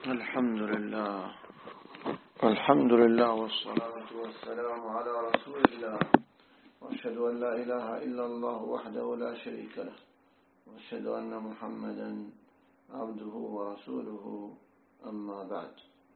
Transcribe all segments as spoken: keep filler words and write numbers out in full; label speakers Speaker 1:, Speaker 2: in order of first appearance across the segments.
Speaker 1: الحمد لله الحمد لله والصلاة والسلام على رسول الله، وأشهد أن لا إله إلا الله وحده لا شريك له، وأشهد أن محمدا عبده ورسوله. أما بعد،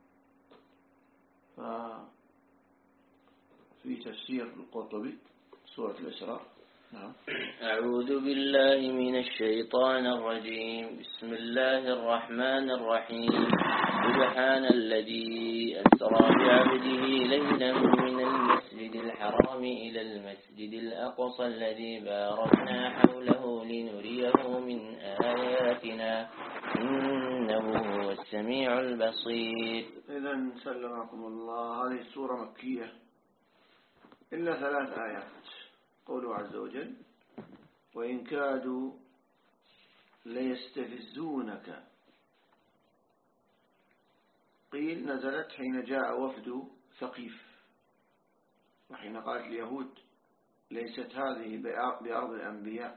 Speaker 1: ففي تفسير القرطبي سورة الإسراء. نعم.
Speaker 2: أعوذ بالله من الشيطان الرجيم. بسم الله الرحمن الرحيم. سبحان الذي أسرى بعبده ليلا من المسجد الحرام إلى المسجد الأقصى الذي باركنا حوله لنريه من آياتنا إنه هو السميع البصير.
Speaker 1: إذن سلمكم الله، هذه السورة مكية إلا ثلاث آيات. قوله عز وجل: وإن كادوا ليستفزونك. قيل نزلت حين جاء وفد ثقيف، وحين قالت اليهود ليست هذه بأرض الأنبياء،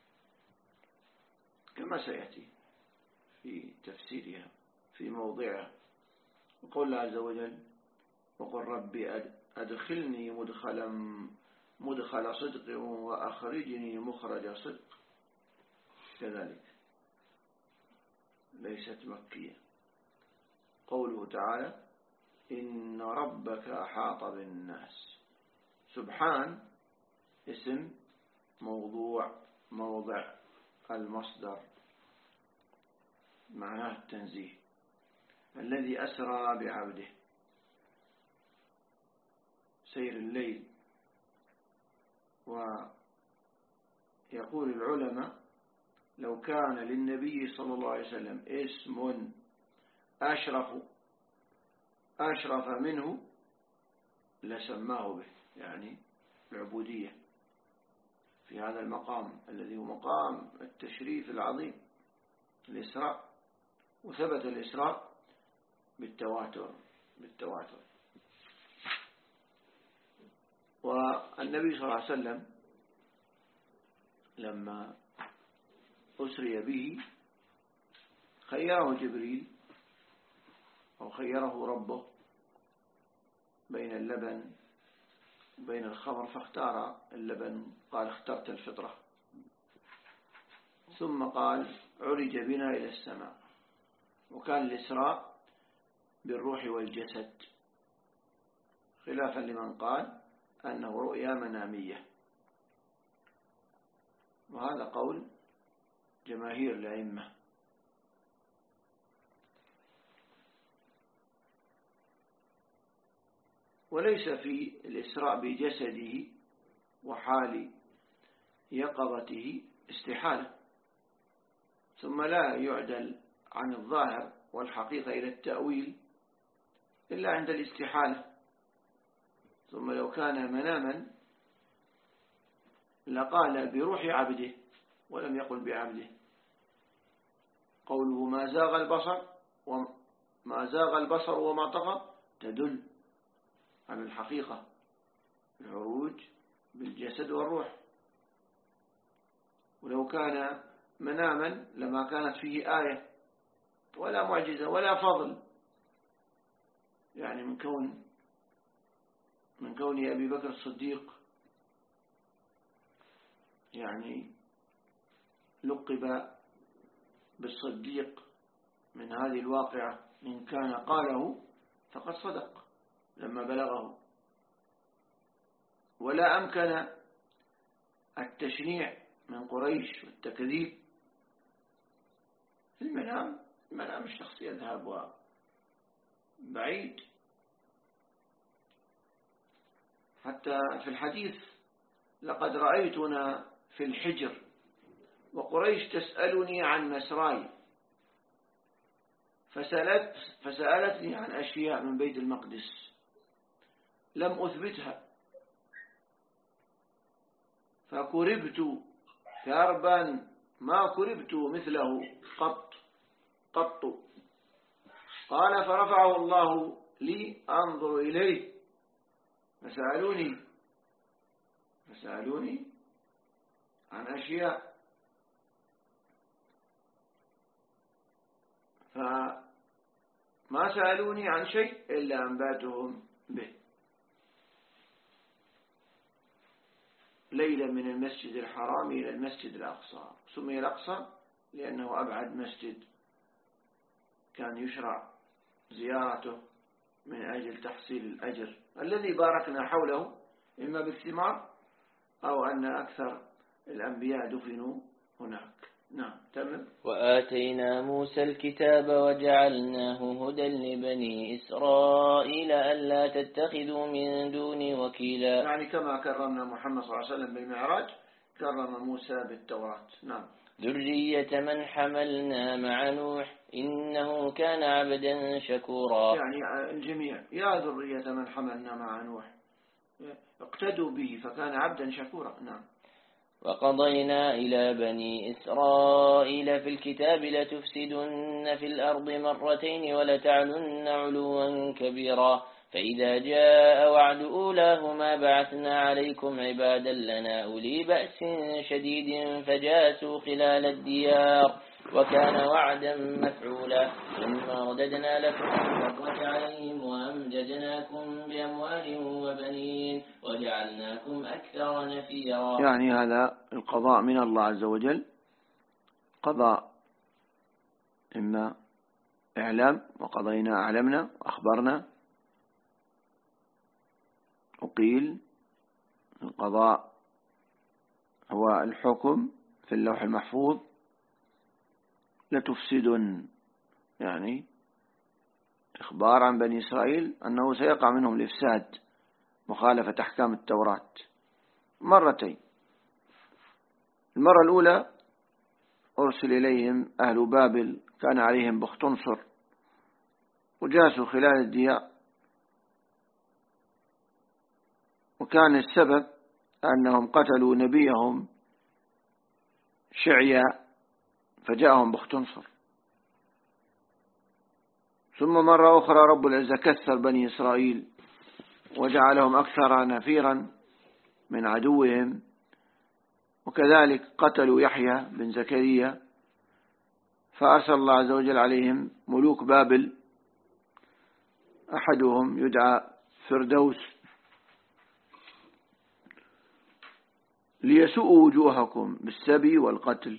Speaker 1: كما سيأتي في تفسيرها في موضعها. وقول الله عز وجل: وقل ربي أدخلني مدخلا مدخل صدق وأخرجني مخرج صدق، كذلك ليست مكية. قوله تعالى: إن ربك أحاط بالناس. سبحان اسم موضوع موضع المصدر، معناه التنزيه. الذي أسرى بعبده، سير الليل. ويقول العلماء: لو كان للنبي صلى الله عليه وسلم اسم أشرف أشرف منه لسماه به، يعني العبودية في هذا المقام الذي هو مقام التشريف العظيم، الإسراء. وثبت الإسراء بالتواتر بالتواتر والنبي صلى الله عليه وسلم لما أسري به خيره جبريل أو خيره ربه بين اللبن وبين الخمر، فاختار اللبن، قال: اخترت الفطرة. ثم قال: عرج بنا إلى السماء. وكان الإسراء بالروح والجسد، خلافا لمن قال أنه رؤيا منامية، وهذا قول جماهير الأئمة. وليس في الإسراء بجسده وحال يقظته استحالة، ثم لا يعدل عن الظاهر والحقيقة إلى التأويل إلا عند الاستحالة. ثم لو كان مناما لقال بروح عبده ولم يقل بعبده. قوله ما زاغ البصر وما زاغ البصر وما طغى تدل على الحقيقة، العروج بالجسد والروح. ولو كان مناما لما كانت فيه آية ولا معجزة ولا فضل، يعني من كون من كون أبي بكر الصديق يعني لقب بالصديق من هذه الواقعة، إن كان قاله فقد صدق لما بلغه. ولا أمكن التشنيع من قريش والتكذيب في المنام. المنام الشخص يذهب بعيد. حتى في الحديث: لقد رأيتنا في الحجر وقريش تسألني عن مسراي، فسألت فسألتني عن أشياء من بيت المقدس لم أثبتها، فكربت كربا ما كربت مثله قط قط. قال: فرفعه الله لي أنظر إليه، فسألوني فسألوني عن أشياء ما سألوني عن شيء إلا أنباتهم به. ليلا من المسجد الحرام إلى المسجد الأقصى. سمي الأقصى لأنه أبعد مسجد كان يشرع زيارته من أجل تحصيل الأجر الذي باركنا حوله، إما بالثمار أو أن أكثر الأنبياء دفنوا هناك. نعم تمام.
Speaker 2: وآتينا موسى الكتاب وجعلناه هدى لبني إسرائيل ألا تتخذوا من دوني وكيلا.
Speaker 1: يعني كما كرمنا محمد صلى الله عليه وسلم بالمعراج كرم موسى بالتوراة. نعم.
Speaker 2: ذرية من حملنا مع نوح إنه كان عبدا شكورا.
Speaker 1: يعني الجميع يا ذرية من حملنا مع نوح اقتدوا به فكان عبدا شكورا. نعم.
Speaker 2: وقضينا إلى بني إسرائيل في الكتاب لتفسدن في الأرض مرتين ولتعلن علوا كبيرا فإذا جاء وعد أولاهما بعثنا عليكم عبادا لنا أولي بأس شديد فجاسوا خلال الديار وكان وعدا مفعولا ثم رددنا لكم الكرة عليهم وأمددناكم بأموال وبنين وجعلناكم أكثر نفيرا.
Speaker 1: يعني هذا القضاء من الله عز وجل، قضاء إما إعلام وقضينا أعلمنا وأخبرنا، وقيل القضاء هو الحكم في اللوح المحفوظ. لتفسدن يعني إخبار عن بني إسرائيل أنه سيقع منهم الإفساد، مخالفة أحكام التوراة مرتين. المرة الأولى أرسل إليهم أهل بابل كان عليهم بختنصر وجاسوا خلال الديار، وكان السبب أنهم قتلوا نبيهم شعيا فجاءهم بختنصر. ثم مرة أخرى رب العزة كثر بني إسرائيل وجعلهم أكثر نفيرا من عدوهم، وكذلك قتلوا يحيى بن زكريا فأرسل الله عز وجل عليهم ملوك بابل، أحدهم يدعى فردوس ليسوءوا وجوهكم بالسبي والقتل،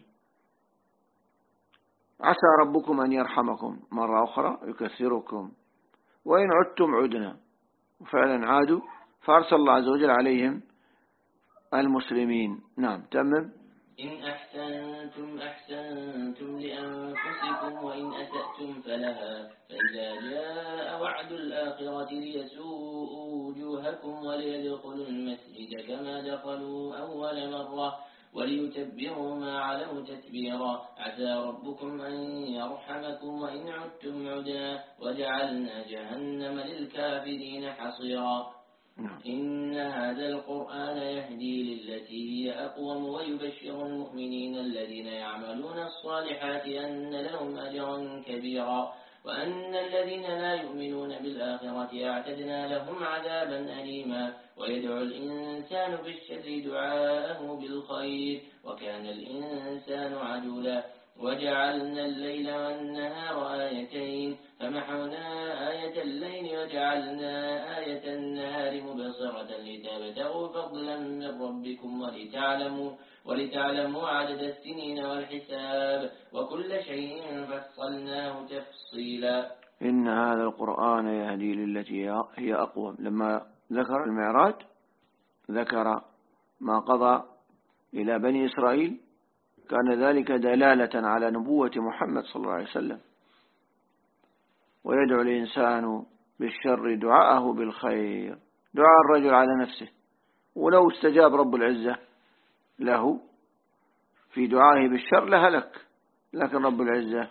Speaker 1: عسى ربكم أن يرحمكم. مرة أخرى يكثركم وإن عدتم عدنا، وفعلا عادوا فأرسل الله عز وجل عليهم المسلمين. نعم تمام.
Speaker 2: إن أحسنتم أحسنتم لأنفسكم وإن أسأتم فلها فإذا جاء وعد الآخرة ليسوءوا وجوهكم وليدخلوا المسجد كما دخلوا أول مرة وليتبروا ما علوا تتبيرا عسى ربكم أن يرحمكم وإن عدتم عدنا وجعلنا جهنم للكافرين حصيرا. إن هذا القرآن يهدي للتي هي أقوم ويبشر المؤمنين الذين يعملون الصالحات أن لهم أجرا كبيرا وأن الذين لا يؤمنون بالآخرة أعتدنا لهم عذابا أليما. ويدعو الإنسان بالشر دعاءه بالخير وكان الإنسان عجولا. وجعلنا الليل والنهار آيتين فمحونا آية الليل وجعلنا آية النهار مبصرة لتبتغوا فضلا من ربكم ولتعلموا, ولتعلموا عدد السنين والحساب وكل شيء فصلناه تفصيلا.
Speaker 1: إن هذا القرآن يهدي للتي هي أقوم. لما ذكر المعراج ذكر ما قضى إلى بني إسرائيل، كان ذلك دلالة على نبوة محمد صلى الله عليه وسلم. ويدعو الإنسان بالشر دعاءه بالخير، دعاء الرجل على نفسه، ولو استجاب رب العزة له في دعائه بالشر لهلك، لكن رب العزة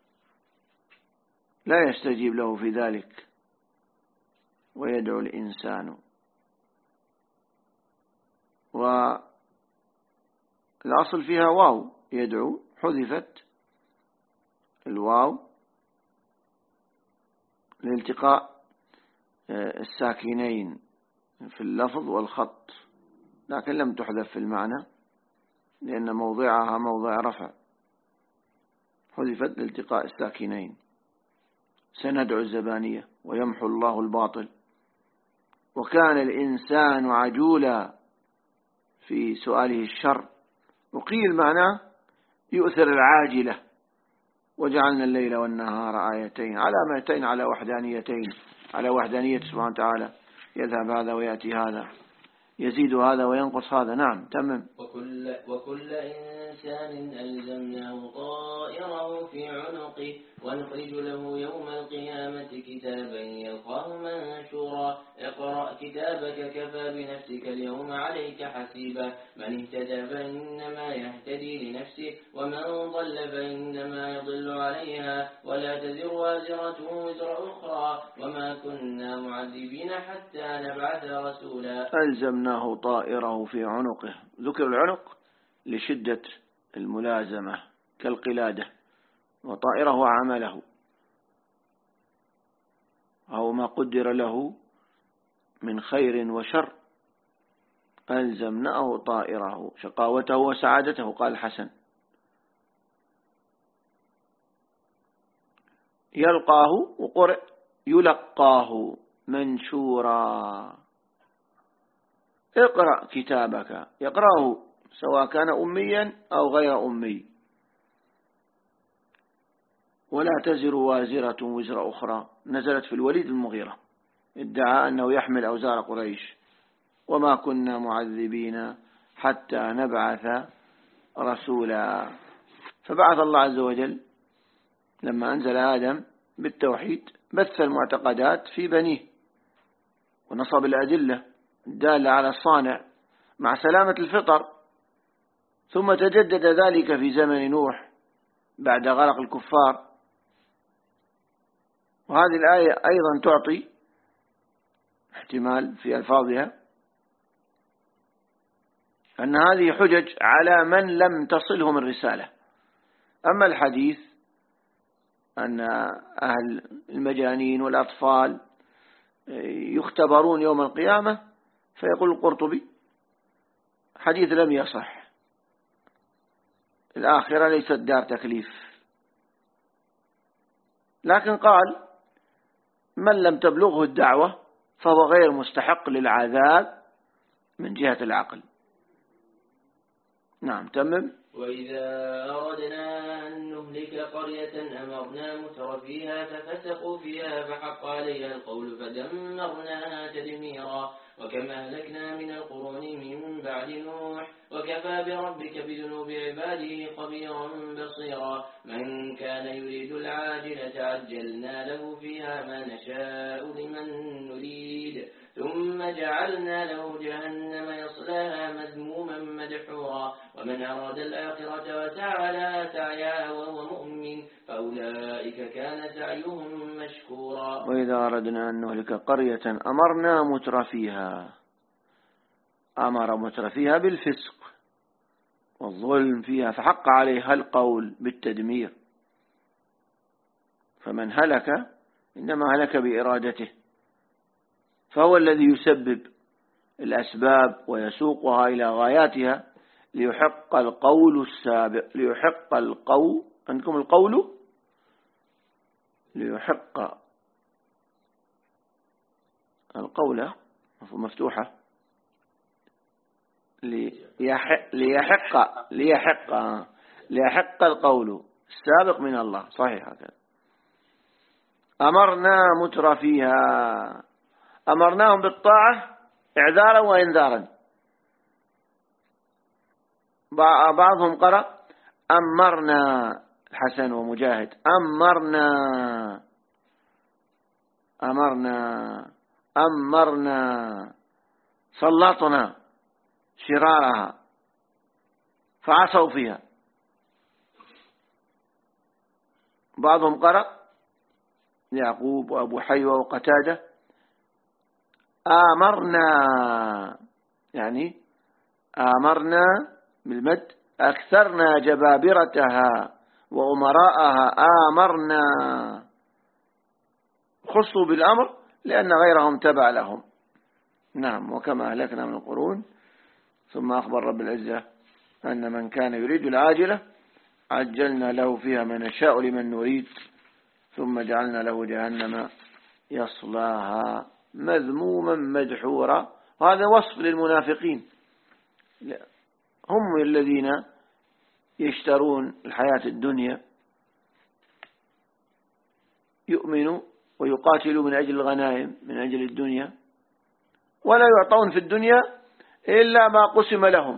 Speaker 1: لا يستجيب له في ذلك. ويدعو الإنسان، والأصل فيها واو يدعو، حذفت الواو لالتقاء الساكنين في اللفظ والخط، لكن لم تحذف في المعنى لأن موضعها موضع رفع، حذفت لالتقاء الساكنين. سندعو الزبانية ويمحو الله الباطل. وكان الإنسان عجولا في سؤاله الشر، وقيل معناه يؤثر العاجلة. وجعلنا الليل والنهار آيتين، علامتين على وحدانيتين، على وحدانية سبحانه وتعالى. يذهب هذا ويأتي هذا، يزيد هذا وينقص هذا. نعم تمام.
Speaker 2: وكل, وكل إنسان ألزمناه طائره في عنقه ونخرج له يوم القيامة كتابا يلقاه منشورا اقرأ كتابك كفى بنفسك اليوم عليك حسيبا من اهتدى فإنما يهتدي لنفسه ومن ضل فإنما يضل عليها ولا تزر وازرة وزر أخرى وما كنا معذبين حتى نبعث رسولا.
Speaker 1: ألزمناه طائره في عنقه. ذكر العنق لشدة الملازمة كالقلادة، وطائره عمله أو ما قدر له من خير وشر. ألزمناه طائره، شقاوته وسعادته. قال الحسن يلقاه، وقرئ يلقاه منشورا. اقرأ كتابك، يقرأه سواء كان أميا أو غير أمي. ولا تزر وازرة وزر أخرى، نزلت في الوليد المغيرة، ادعى أنه يحمل أوزار قريش. وما كنا معذبين حتى نبعث رسولا. فبعث الله عز وجل لما أنزل آدم بالتوحيد بث المعتقدات في بنيه ونصب الأدلة الدالة على الصانع مع سلامة الفطر. ثم تجدد ذلك في زمن نوح بعد غرق الكفار. وهذه الآية أيضا تعطي احتمال في ألفاظها أن هذه حجج على من لم تصلهم الرسالة. أما الحديث أن أهل المجانين والأطفال يختبرون يوم القيامة، فيقول القرطبي حديث لم يصح. الآخرة ليست دار تكليف. لكن قال من لم تبلغه الدعوة فهو غير مستحق للعذاب من جهة العقل. نعم تمم.
Speaker 2: وإذا أردنا أن نهلك قرية أمرنا متر فيها ففسقوا فيها فحق عليها القول فدمرناها تدميرا وكما أهلكنا من القرون من بعد نوح وكفى بربك بذنوب عباده خبيرا بصيرا من كان يريد العاجلة عجلنا له فيها ما نشاء لمن نريد ثم جعلنا له جهنم يصلاها مذموما مدحورا ومن أراد الآخرة وسعى لها سعيها وهو مؤمن فأولئك كان سعيهم مشكورا.
Speaker 1: وإذا أردنا أن نهلك قرية أمرنا متر فيها، أمر متر فيها بالفسق والظلم فيها فحق عليها القول بالتدمير. فمن هلك إنما هلك بإرادته، فهو الذي يسبب الأسباب ويسوقها إلى غاياتها ليحق القول السابق، ليحق القول عندكم القول ليحق القول مفتوحة ليحق ليحق ليحق ليحق القول السابق من الله. صحيح هكذا. أمرنا متر فيها، أمرناهم بالطاعة إعذارا وإنذارا. بعضهم قرأ أمرنا، الحسن ومجاهد أمرنا أمرنا أمرنا سلطنا شرارها فعصوا فيها. بعضهم قرأ يعقوب وأبو حيوة وقتادة آمرنا، يعني آمرنا بالمد أكثرنا جبابرتها وأمراءها آمرنا، خصوا بالأمر لأن غيرهم تبع لهم. نعم. وكما أهلكنا من القرون. ثم أخبر رب العزة أن من كان يريد العاجلة عجلنا له فيها ما نشاء لمن نريد ثم جعلنا له جهنم يصلاها مذموما مدحورا. وهذا وصف للمنافقين، هم الذين يشترون الحياة الدنيا، يؤمنوا ويقاتلوا من أجل الغنائم، من أجل الدنيا، ولا يعطون في الدنيا إلا ما قسم لهم،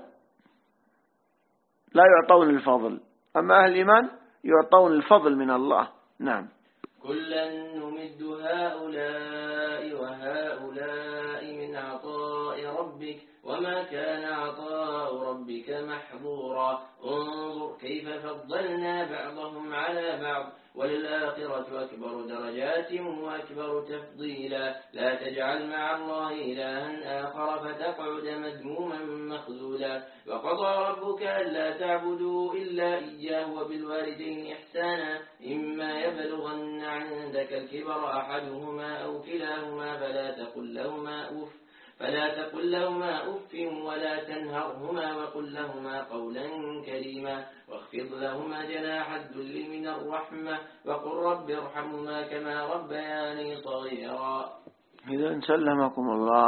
Speaker 1: لا يعطون الفضل. أما أهل الإيمان يعطون الفضل من الله. نعم.
Speaker 2: كلا نمد هؤلاء وهؤلاء من عطاء ربك وما كان عطاء ربك محظورا. انظر كيف فضلنا بعضهم على بعض وللآخرة أكبر درجات وأكبر تفضيلا. لا تجعل مع الله إلها آخر فتقعد مذموما مخذولا. وقضى ربك ألا تعبدوا إلا إياه وبالوالدين إحسانا إما يبلغن عندك الكبر أحدهما أو كلاهما فلا تقل لهما أف فلا تقل لهما أف ولا تنهرهما وقل لهما قولا كريما واخفض لهما جناح الذل من الرحمة وقل رب ارحمهما كما ربياني صغيرا.
Speaker 1: إذا سلمكم الله.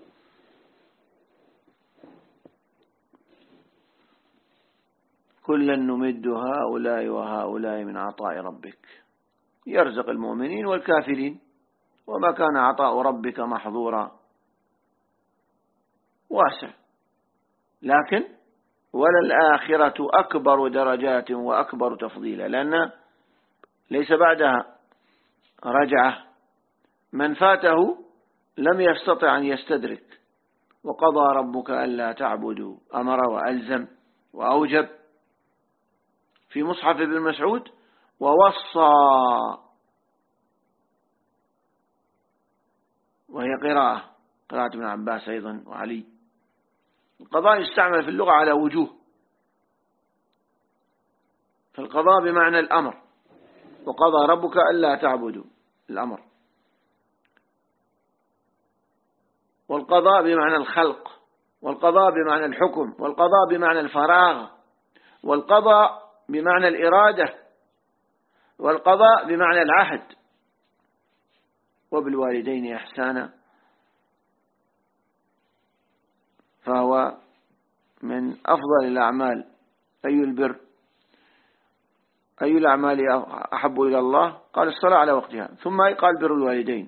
Speaker 1: كلا نمد هؤلاء وهؤلاء من عطاء ربك، يرزق المؤمنين والكافرين، وما كان عطاء ربك محظورا، واسع. لكن وللآخرة أكبر درجات وأكبر تفضيلا، لأن ليس بعدها رجعة. من فاته لم يستطع أن يستدرك. وقضى ربك ألا تعبدوا، أمر وألزم وأوجب. في مصحف ابن مسعود ووصى، وهي قراءة قراءة ابن عباس أيضا وعلي. القضاء يستعمل في اللغة على وجوه، فالقضاء بمعنى الأمر، وقضى ربك ألا تعبدوا الأمر، والقضاء بمعنى الخلق، والقضاء بمعنى الحكم، والقضاء بمعنى الفراغ، والقضاء بمعنى الإرادة، والقضاء بمعنى العهد. وبالوالدين إحسانا، فهو من أفضل الأعمال. أي البر أي الأعمال أحب إلى الله؟ قال الصلاة على وقتها، ثم قال بر الوالدين.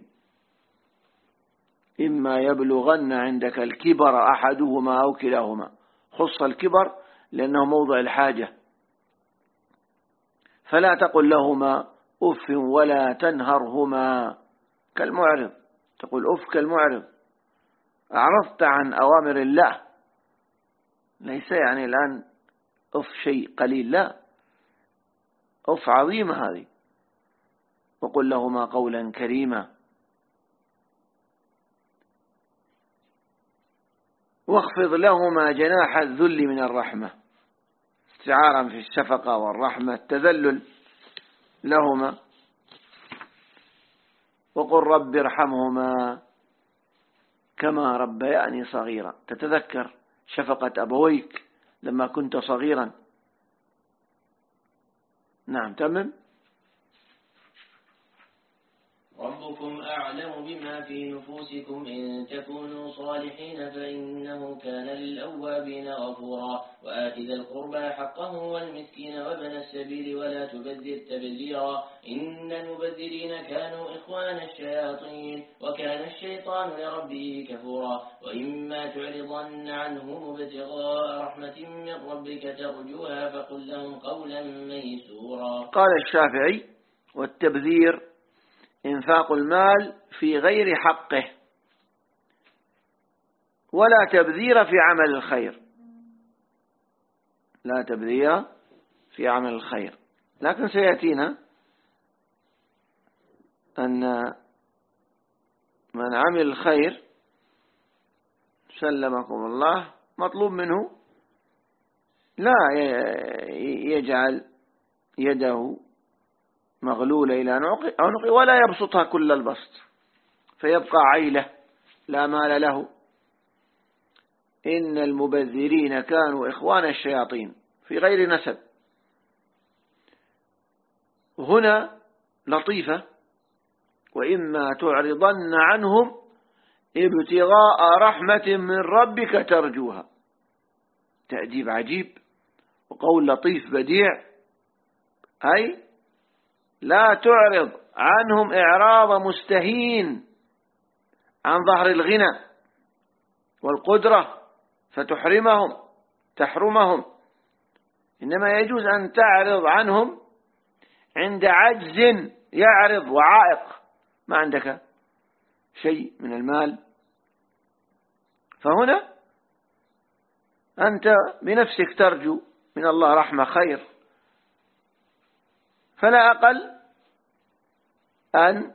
Speaker 1: إما يبلغن عندك الكبر أحدهما أو كلاهما، خص الكبر لأنه موضع الحاجة. فلا تقل لهما أف ولا تنهرهما، كالمعرض، تقول أف كالمعرض، أعرضت عن أوامر الله. ليس يعني الآن أف شيء قليل، لا، أف عظيمة هذه. وقل لهما قولا كريما. واخفض لهما جناح الذل من الرحمة، استعارا في الشفقة والرحمة، التذلل لهما. وقل رب ارحمهما كما ربياني صغيرا، تتذكر شفقة أبويك لما كنت صغيرا. نعم، تمام.
Speaker 2: ربكم أعلم بما في نفوسكم إن تكونوا صالحين فإنه كان للأوابين غفورا. وآت ذا القربى حقه والمسكين وابن السبيل ولا تبذر تبذيرا إن المبذرين كانوا إخوان الشياطين وكان الشيطان لربه كفورا. وإما تعرضن عنهم ابتغاء رحمة من ربك ترجوها فقل لهم قولا ميسورا.
Speaker 1: قال الشافعي: والتبذير إنفاق المال في غير حقه، ولا تبذير في عمل الخير، لا تبذير في عمل الخير. لكن سيأتينا أن من عمل الخير سلمكم الله مطلوب منه لا يجعل يده مغلولة إلى عنقه ولا يبسطها كل البسط فيبقى عيلة لا مال له. إن المبذرين كانوا إخوان الشياطين في غير نسب. هنا لطيفة: وإما تعرضن عنهم ابتغاء رحمة من ربك ترجوها. تأديب عجيب وقول لطيف بديع، أي لا تعرض عنهم إعراض مستهين عن ظهر الغنى والقدرة فتحرمهم تحرمهم، إنما يجوز أن تعرض عنهم عند عجز يعرض وعائق، ما عندك شيء من المال، فهنا أنت بنفسك ترجو من الله رحمة خير، فلا أقل أن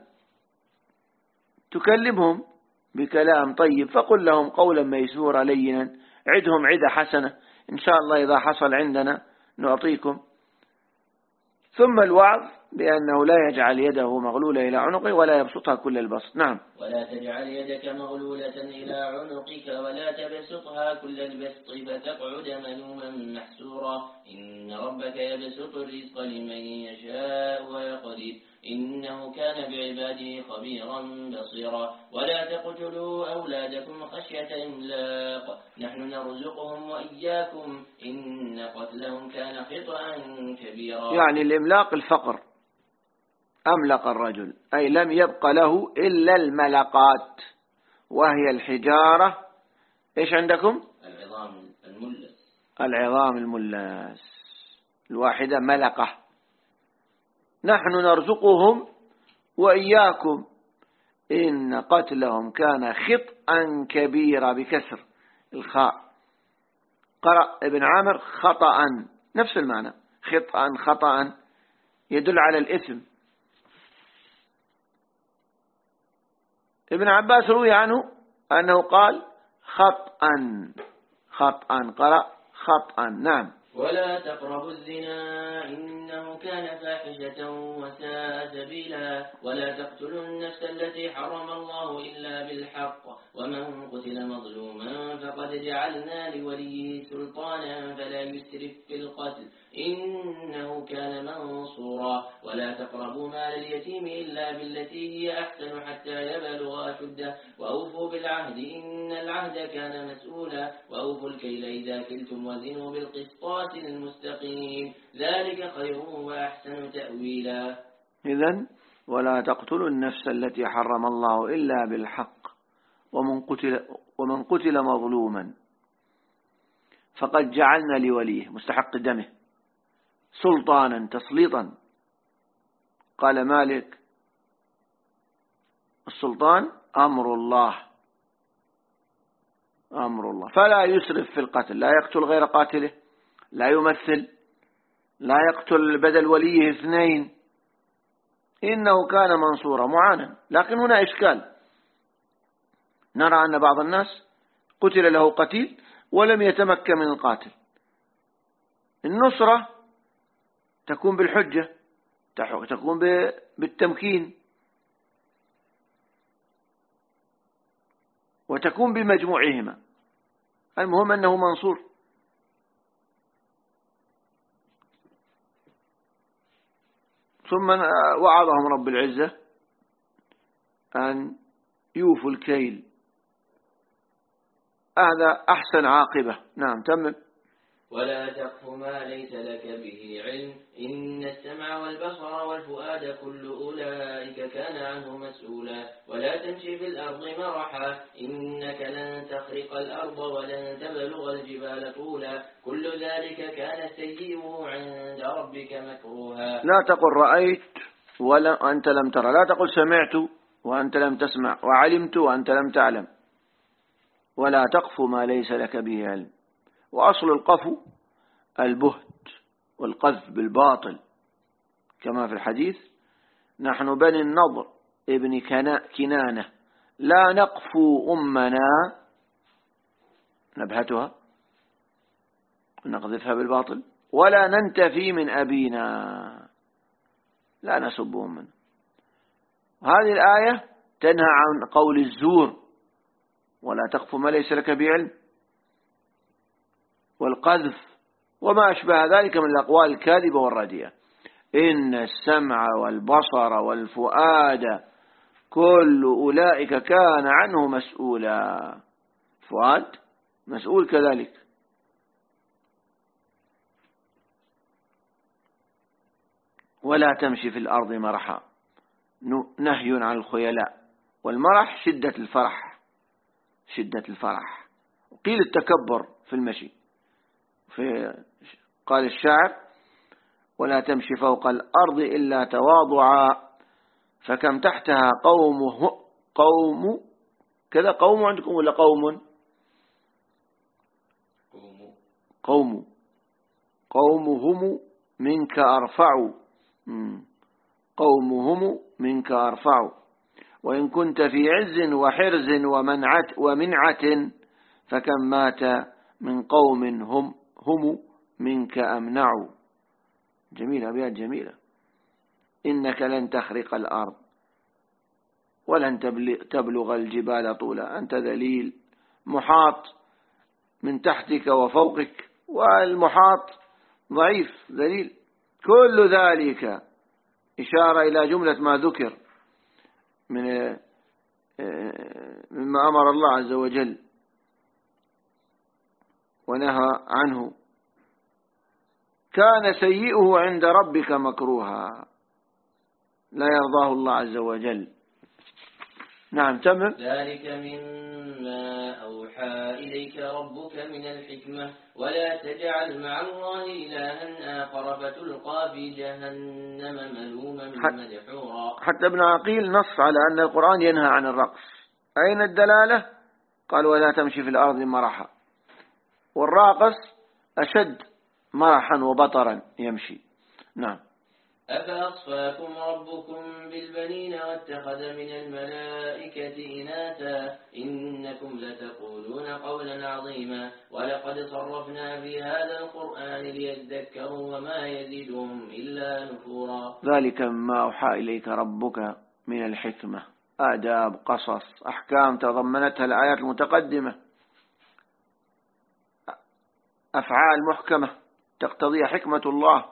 Speaker 1: تكلمهم بكلام طيب، فقل لهم قولا ميسورا لينا، عدهم عدة حسنة، إن شاء الله إذا حصل عندنا نعطيكم. ثم الوعظ بأنه لا يجعل يده مغلولة إلى عنقه ولا يبسطها كل البسط. نعم.
Speaker 2: ولا تجعل يدك مغلولة إلى عنقك ولا تبسطها كل البسط فتقعد ملوما محسورا. إن ربك يبسط الرزق لمن يشاء ويقدر إنه كان بعباده خبيرا بصيرا. ولا تقتلوا أولادكم خشية إملاق نحن نرزقهم وإياكم إن قتلهم كان خطأ كبيرا.
Speaker 1: يعني الإملاق الفقر، أملق الرجل أي لم يبق له إلا الملقات، وهي الحجارة. إيش عندكم؟
Speaker 2: العظام الملس.
Speaker 1: العظام الملس الواحدة ملقة. نحن نرزقهم وإياكم إن قتلهم كان خطأ كبيرا بكسر الخاء. قرأ ابن عامر خطأ، نفس المعنى، خطأ خطأ يدل على الإثم. ابن عباس روي عنه أنه قال خطأ خطأ، قرأ خطأ. نعم.
Speaker 2: ولا تقربوا الزنا إنه كان فاحشة وساء سبيلا. ولا تقتلوا النفس التي حرم الله إلا بالحق ومن قتل مظلوما فقد جعلنا لوليه سلطانا فلا يسرف في القتل إنه كان منصورا. ولا تقربوا مال اليتيم إلا بالتي هي أحسن حتى يبلغ أشده وأوفوا بالعهد إن العهد كان مسؤولا. وأوفوا الكيل إذا كلتم وزنوا بالقسطاس المستقيم ذلك خير وأحسن تأويلا.
Speaker 1: إذن ولا تقتلوا النفس التي حرم الله إلا بالحق ومن قتل, ومن قتل مظلوما فقد جعلنا لوليه مستحق دمه سلطانا تسليطا. قال مالك السلطان أمر الله أمر الله فلا يسرف في القتل، لا يقتل غير قاتله، لا يمثل، لا يقتل بدل وليه اثنين، إنه كان منصورا معانا. لكن هنا إشكال، نرى أن بعض الناس قتل له قتيل ولم يتمكن من القاتل. النصرة تكون بالحجة، تكون بالتمكين، وتكون بمجموعهما، المهم أنه منصور. ثم وعظهم رب العزة أن يوفوا الكيل، هذا أحسن عاقبة. نعم تمم.
Speaker 2: ولا تقف ما ليس لك به علم إن السمع والبصر والفؤاد كل أولئك كان عنه مسؤولا. ولا تمشي في الأرض مرحا إنك لن تخرق الأرض ولن تبلغ الجبال طولا كل ذلك كان سيئه عند ربك مكروها.
Speaker 1: لا تقل رأيت وأنت لم ترى، لا تقل سمعت وأنت لم تسمع، وعلمت وأنت لم تعلم. ولا تقف ما ليس لك به علم. وأصل القفو البهت والقذف بالباطل، كما في الحديث نحن بني النضر ابن كنانة لا نقفو أمنا نبهتها نقذفها بالباطل ولا ننتفي من أبينا لا نسب أمنا. هذه الآية تنهى عن قول الزور ولا تقف ما ليس لك به علم، والقذف وما أشبه ذلك من الأقوال الكاذبة والرديئة. إن السمع والبصر والفؤاد كل أولئك كان عنه مسؤولا. فؤاد مسؤول كذلك. ولا تمشي في الأرض مرحا، نهي عن الخيلاء، والمرح شدة الفرح، شدة الفرح. وقيل التكبر في المشي. في قال الشاعر: ولا تمشي فوق الأرض إلا تواضعا، فكم تحتها قوم قوم كذا. قوم عندكم ولا قوم؟
Speaker 2: قوم
Speaker 1: قوم قومهم منك أرفع، قومهم منك أرفع، وإن كنت في عز وحرز ومنعة ومنعة، فكم مات من قوم هم هم منك أمنع. جميلة، أبيات جميلة. إنك لن تخرق الأرض ولن تبلغ الجبال طولا، أنت ذليل محاط من تحتك وفوقك، والمحاط ضعيف ذليل. كل ذلك إشارة إلى جملة ما ذكر من مما أمر الله عز وجل ونهى عنه. كان سيئه عند ربك مكروها، لا يرضاه الله عز وجل. نعم تمام.
Speaker 2: ذلك مما أوحى إليك ربك من الحكمة، ولا تجعل مع الله إلها آخر فتلقى في جهنم ملوما مدحورا.
Speaker 1: حتى ابن عقيل نص على أن القرآن ينهى عن الرقص. أين الدلالة؟ قال: ولا تمشي في الأرض مرحا. والراقص أشد مرحا وبطرا يمشي. نعم.
Speaker 2: أفأصفاكم ربكم بالبنين واتخذ من الملائكة إناثا إنكم لتقولون قولا عظيما ولقد صرفنا في هذا القرآن ليذكروا وما يزيدهم إلا نفورا.
Speaker 1: ذلك مما أوحى إليك ربك من الحكمة، آداب، قصص، أحكام تضمنتها الآيات المتقدمة، أفعال محكمة تقتضي حكمة الله.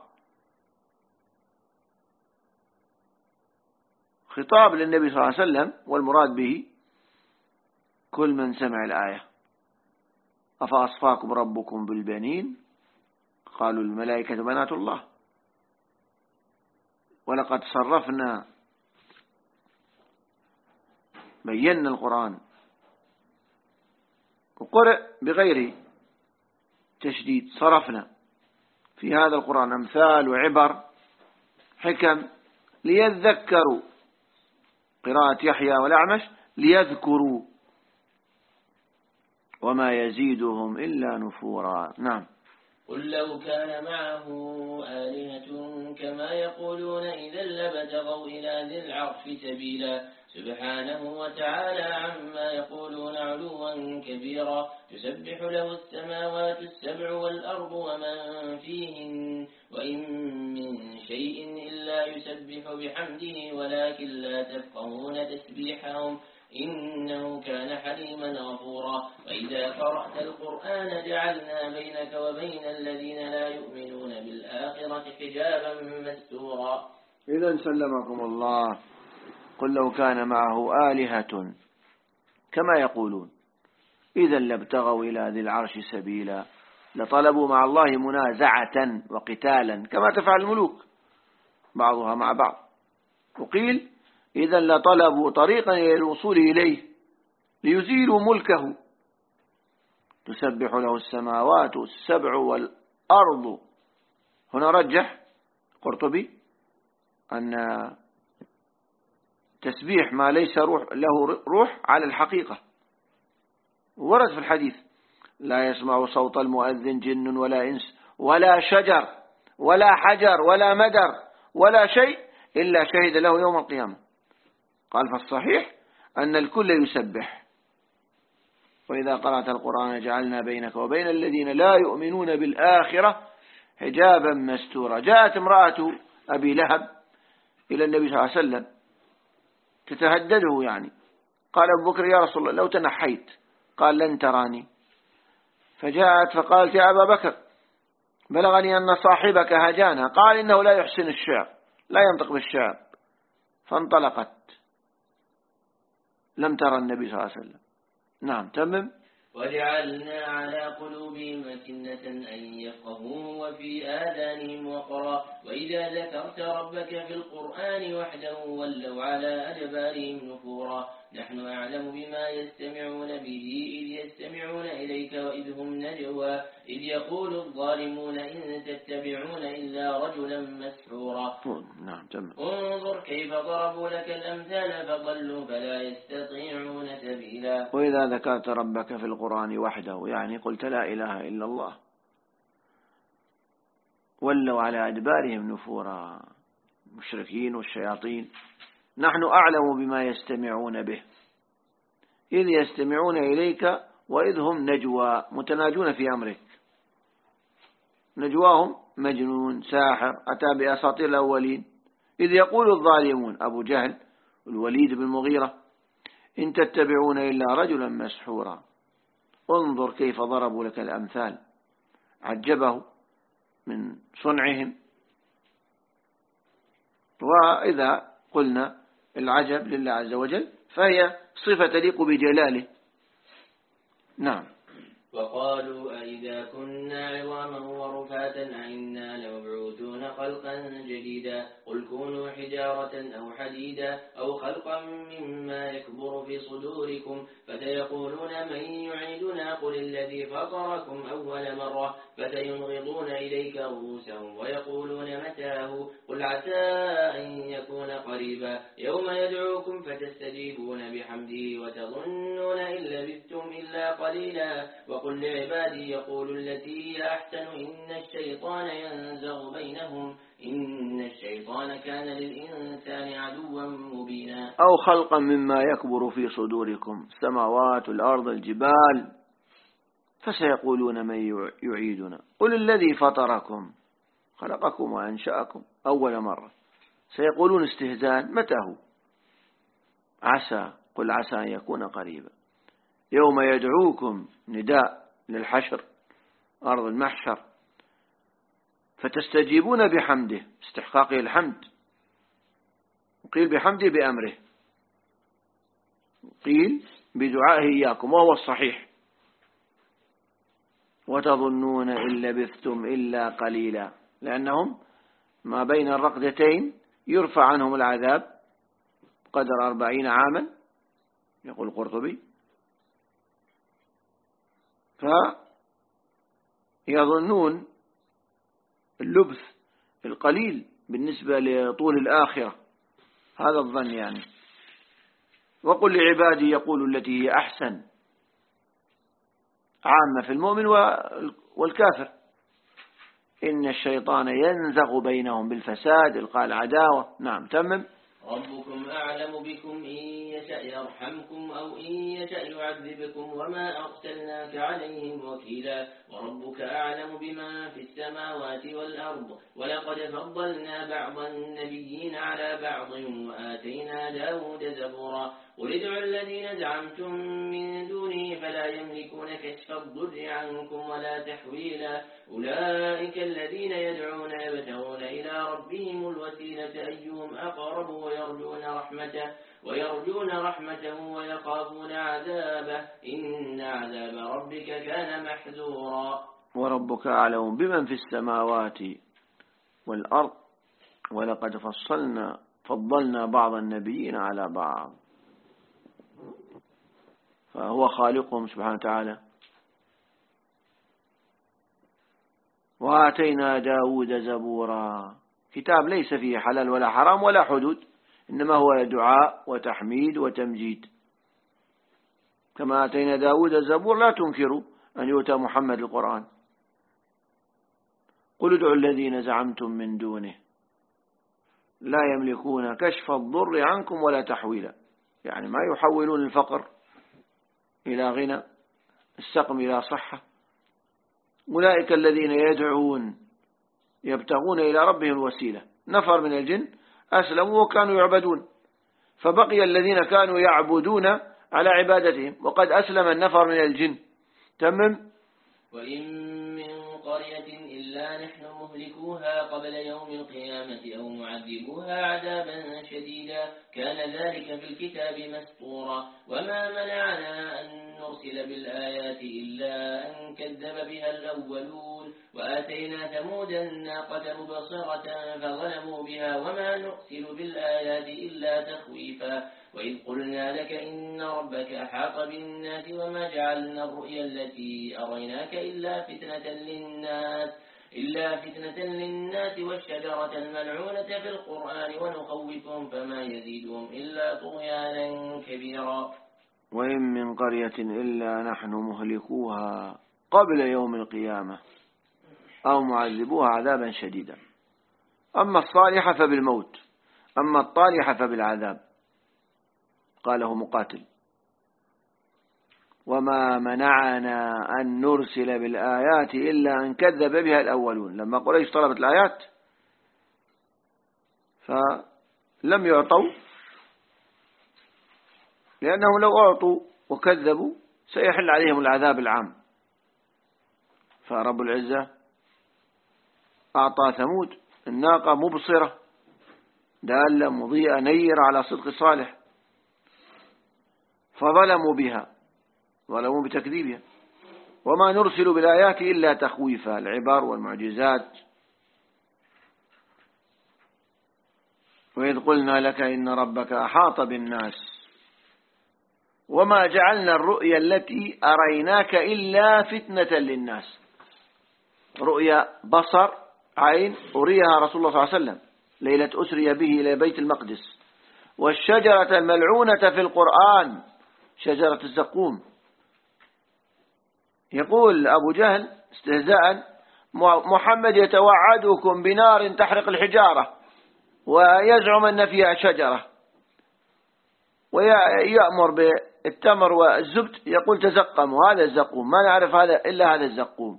Speaker 1: خطاب للنبي صلى الله عليه وسلم، والمراد به كل من سمع الآية. أفأصفاكم ربكم بالبنين، قالوا الملائكة بنات الله. ولقد صرفنا، بينا القرآن، وقرئ بغير تشديد، صرفنا في هذا القرآن أمثال وعبر حكم ليذكروا، قراءة يحيى والأعمش ليذكروا وما يزيدهم إلا نفورا. نعم.
Speaker 2: قل لو كان معه آلهة كما يقولون إذا لابتغوا إلى ذي العرش سبيلا سبحانه وتعالى عما يقولون علوا كبيرا تسبح له السماوات السبع والأرض ومن فيهن وإن من شيء إلا يسبح بحمده ولكن لا تفقهون تسبيحهم إنه كان حليما غفورا. وإذا قرأت القرآن جعلنا بينك وبين الذين لا يؤمنون بالآخرة حجابا مستورا.
Speaker 1: إذا سلمكم الله. قل لو كان معه آلهة كما يقولون إذا لابتغوا إلى ذي العرش سبيلا، لطلبوا مع الله منازعة وقتالا كما تفعل الملوك بعضها مع بعض. وقيل إذا لطلبوا طريقا إلى الوصول إليه ليزيلوا ملكه. تسبح له السماوات السبع والأرض. هنا رجح قرطبي أن تسبيح ما ليس روح له روح على الحقيقة. ورد في الحديث: لا يسمع صوت المؤذن جن ولا إنس ولا شجر ولا حجر ولا مدر ولا شيء إلا شهد له يوم القيامة. قال فالصحيح أن الكل يسبح. وإذا قرأت القرآن جعلنا بينك وبين الذين لا يؤمنون بالآخرة حجابا مستورا. جاءت امرأة أبي لهب إلى النبي صلى الله عليه وسلم تتهدده، يعني قال أبو بكر: يا رسول الله لو تنحيت. قال: لن تراني. فجاءت فقالت: يا أبا بكر بلغني أن صاحبك هجانا، قال إنه لا يحسن الشعر، لا ينطق بالشعر، فانطلقت. لم ترى النبي صلى الله عليه وسلم. نعم تمم.
Speaker 2: وجعلنا على قلوبهم أكنة أن يفقهوه وفي آذانهم وقرا وإذا ذكرت ربك في القرآن وحده ولوا على أدبارهم نفورا نحن أعلم بما يستمعون به إذ يستمعون إليك وإذ هم نجوى إذ يقول الظالمون إن تتبعون إلا رجلا مسحورا.
Speaker 1: نعم تمام.
Speaker 2: انظر كيف ضربوا لك الأمثال فضلوا فلا يستطيعون سبيلا.
Speaker 1: وإذا ذكرت ربك في القرآن وحده يعني قلت لا إله إلا الله ولوا على أدبارهم نفورا، المشركين والشياطين. نحن أعلم بما يستمعون به إذ يستمعون إليك وإذ هم نجوى، متناجون في أمرك. نجواهم مجنون ساحر أتى بأساطير الأولين. إذ يقول الظالمون أبو جهل والوليد بن المغيرة إن تتبعون إلا رجلا مسحورا. انظر كيف ضربوا لك الأمثال، عجبه من صنعهم. وإذا قلنا العجب لله عز وجل فهي صفة تليق بجلاله. نعم.
Speaker 2: وقالوا أئذا كنا عظاما ورفاتا أئنا لمبعوثون خلقا جديدا قل كونوا حجارة أو حديدا أو خلقا مما يكبر في صدوركم فسيقولون من يعيدنا قل الذي فطركم أول مرة فسينغضون إليك رؤوسهم ويقولون متاه قل عسى أن يكون قريبا يوم يدعوكم فتستجيبون بحمده وتظنون إن لبثتم إلا قليلا وقل لعبادي يقول التي هي أحسن إن الشيطان ينزغ بينهم إن الشيطان كان للإنسان عدوا مبينا.
Speaker 1: أو خلقا مما يكبر في صدوركم السماوات الأرض الجبال فسيقولون من يعيدنا قل الذي فطركم خلقكم وأنشأكم أول مرة. سيقولون استهزاء متى هو؟ عسى قل عسى أن يكون قريبا يوم يدعوكم نداء للحشر أرض المحشر فتستجيبون بحمده استحقاقه الحمد قيل بحمده بأمره قيل بدعائه إياكم وهو الصحيح وتظنون إن لبثتم إلا قليلا لأنهم ما بين الرقدتين يرفع عنهم العذاب قدر أربعين عاما يقول القرطبي فيظنون اللبث القليل بالنسبة لطول الآخرة هذا الظن يعني. وقل لعبادي يقول التي هي أحسن عامة في المؤمن والكافر إن الشيطان ينزغ بينهم بالفساد إلقاء العداوة. نعم تمم.
Speaker 2: ربكم أعلم بكم إن يشأ يرحمكم أو إن يشأ يعذبكم وما أرسلناك عليهم وكيلا وربك أعلم بما في السماوات والأرض ولقد فضلنا بعض النبيين على بعض وآتينا داود زبورا قل ادعوا الذين زعمتم من دونه فلا يملكون كشف الضر عنكم ولا تحويلا أولئك الذين يدعون يبتغون إلى ربهم الوسيلة أيهم أقرب ويرجون رحمته ويرجون رحمته ويخافون عذابه إن عذاب ربك كان محذورا.
Speaker 1: وربك أعلم بمن في السماوات والأرض ولقد فصلنا فضلنا بعض النبيين على بعض فهو خالقهم سبحانه وتعالى. وآتينا داود زبورا كتاب ليس فيه حلال ولا حرام ولا حدود إنما هو دعاء وتحميد وتمجيد. كما آتينا داود الزبور لا تنكروا أن يؤتى محمد القرآن. قل ادعوا الذين زعمتم من دونه لا يملكون كشف الضر عنكم ولا تحويلا يعني ما يحولون الفقر إلى غنى السقم إلى صحة. أولئك الذين يدعون يبتغون إلى ربهم الوسيلة. نفر من الجن أسلموا وكانوا يعبدون فبقي الذين كانوا يعبدون على عبادتهم وقد أسلم النفر من الجن. تمم.
Speaker 2: وإن من قرية إلا نحن مهلكوها قبل يوم القيامة أو معذبوها عذابا شديدا كان ذلك في الكتاب مسطورا وما منعنا أن نرسل بالآيات إلا أن كذب بها الأولون وآتينا ثمود الناقة مبصرة فظلموا بها وما نرسل بالآيات إلا تخويفا وإذ قلنا لك إن ربك أحاط بالناس وما جعلنا الرؤيا التي أريناك إلا فتنة للناس إلا فتنة للناس والشجرة الملعونة في القرآن ونخوفهم فما يزيدهم إلا طغيانا كبيرا
Speaker 1: وإن من قرية إلا نحن مهلكوها قبل يوم القيامة أو معذبوها عذابا شديدا أما الصالحة فبالموت أما الطالحة فبالعذاب قاله مقاتل وما منعنا أن نرسل بالآيات إلا أن كذب بها الأولون لما قريش طلبت الآيات فلم يعطوا لأنه لو أعطوا وكذبوا سيحل عليهم العذاب العام فرب العزة أعطى ثمود الناقة مبصرة دالة مضيئة نيرة على صدق صالح فظلموا بها ظلموا بتكذيبها وما نرسل بالآيات إلا تخويفا العبر والمعجزات وإذ قلنا لك إن ربك أحاط بالناس وما جعلنا الرؤيا التي أريناك إلا فتنة للناس رؤيا بصر عين أريها رسول الله صلى الله عليه وسلم ليلة أسري به إلى بيت المقدس والشجرة الملعونة في القرآن شجرة الزقوم يقول أبو جهل استهزاء محمد يتوعدكم بنار تحرق الحجارة ويزعم أن فيها شجرة ويأمر بالتمر والزبد يقول تزقموا هذا الزقوم ما نعرف هذا إلا هذا الزقوم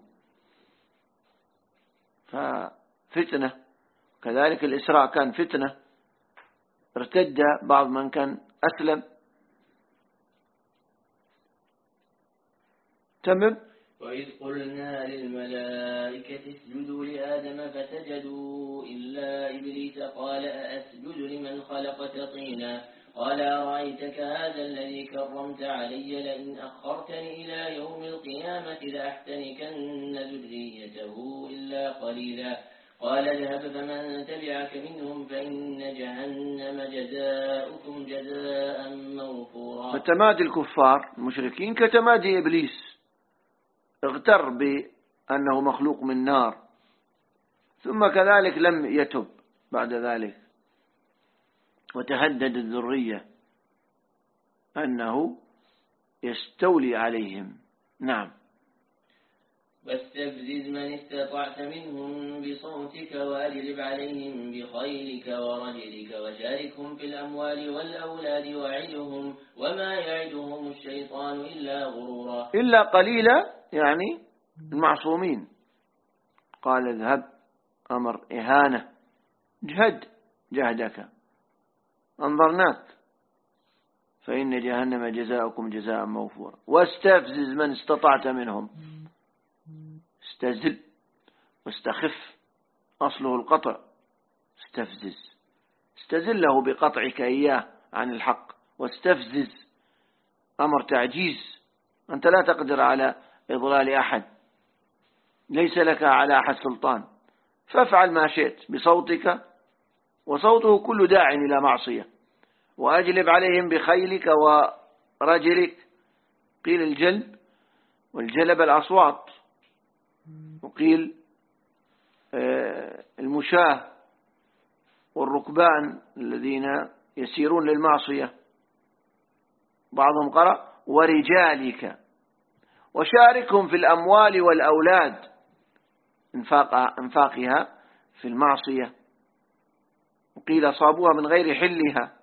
Speaker 1: ففتنة كذلك الإسراء كان فتنة ارتد بعض من كان أسلم تمام.
Speaker 2: وإذ قلنا للملائكة اسجدوا لآدم فسجدوا إلا إبليس قال أأسجد لمن خلقت طينا قال أرأيتك هذا الذي كرمت علي لئن أخرتني إلى يوم القيامة لأحتنكن ذريته إلا قليلا قال اذهب فمن تبعك منهم فإن جهنم جزاؤكم جزاء موفورا.
Speaker 1: فتمادي الكفار المشركين كتمادي إبليس اغتر بأنه مخلوق من نار ثم كذلك لم يتب بعد ذلك وتهدد الذرية أنه يستولي عليهم. نعم.
Speaker 2: واستفزز من استطعت منهم بصوتك وأجلب عليهم بخيلك ورجلك وشاركهم في الأموال والأولاد وعدهم وما يعدهم الشيطان إلا غرورا
Speaker 1: إلا قليلا يعني المعصومين. قال اذهب أمر إهانة جهد جهدك أنظرناك فإن جهنم جزاؤكم جزاء موفورا واستفزز من استطعت منهم استزل واستخف أصله القطع استفزز استزله بقطعك إياه عن الحق واستفزز أمر تعجيز أنت لا تقدر على إضلال أحد ليس لك على أحد سلطان فافعل ما شئت بصوتك وصوته كل داع إلى معصية وأجلب عليهم بخيلك ورجلك قيل الجلب والجلب الأصوات وقيل المشاة والركبان الذين يسيرون للمعصية بعضهم قرأ ورجالك وشاركهم في الأموال والأولاد انفاق انفاقها في المعصية وقيل صابوها من غير حلها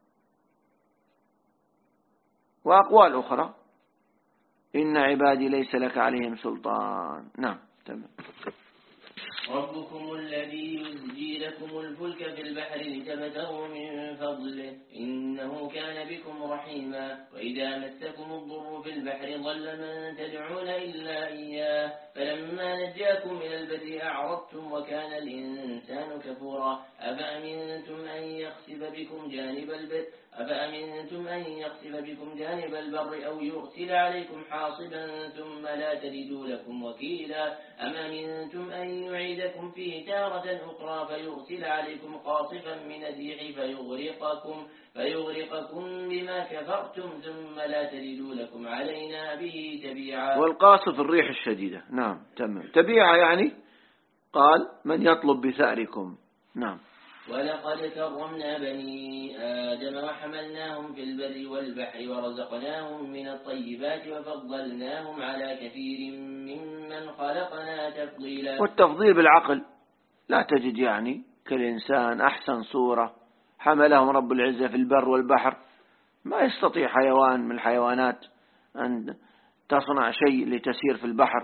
Speaker 1: وأقوال أخرى إن عبادي ليس لك عليهم سلطان. نعم تمام.
Speaker 2: ربكم الذي يزجي لكم الفلك في البحر لتبتغوا من فضله إنه كان بكم رحيما وإذا مسكم الضر في البحر ضل من تدعون إلا إياه فلما نجاكم إلى البر أعرضتم وكان الإنسان كفورا أفأمنتم أن يخسف بكم جانب البر أفأمنتم أن يخسف بكم جانب البر أو يرسل عليكم حاصبا ثم لا تجدوا لكم وكيلا أم أمنتم أن يعيدكم فيه تارة أخرى فيرسل عليكم قاصفا من الريح فيغرقكم, فيغرقكم بما كفرتم ثم لا تجدوا لكم علينا به تبيعا.
Speaker 1: والقاصف الريح الشديدة. نعم تمام. تبيعا يعني قال من يطلب بثأركم. نعم.
Speaker 2: ولقد كرمنا بني آدم وحملناهم في البر والبحر ورزقناهم من الطيبات وفضلناهم على كثير ممن خلقنا تفضيلا.
Speaker 1: والتفضيل بالعقل، لا تجد يعني كالإنسان أحسن صورة حملهم رب العزة في البر والبحر. ما يستطيع حيوان من الحيوانات أن تصنع شيء لتسير في البحر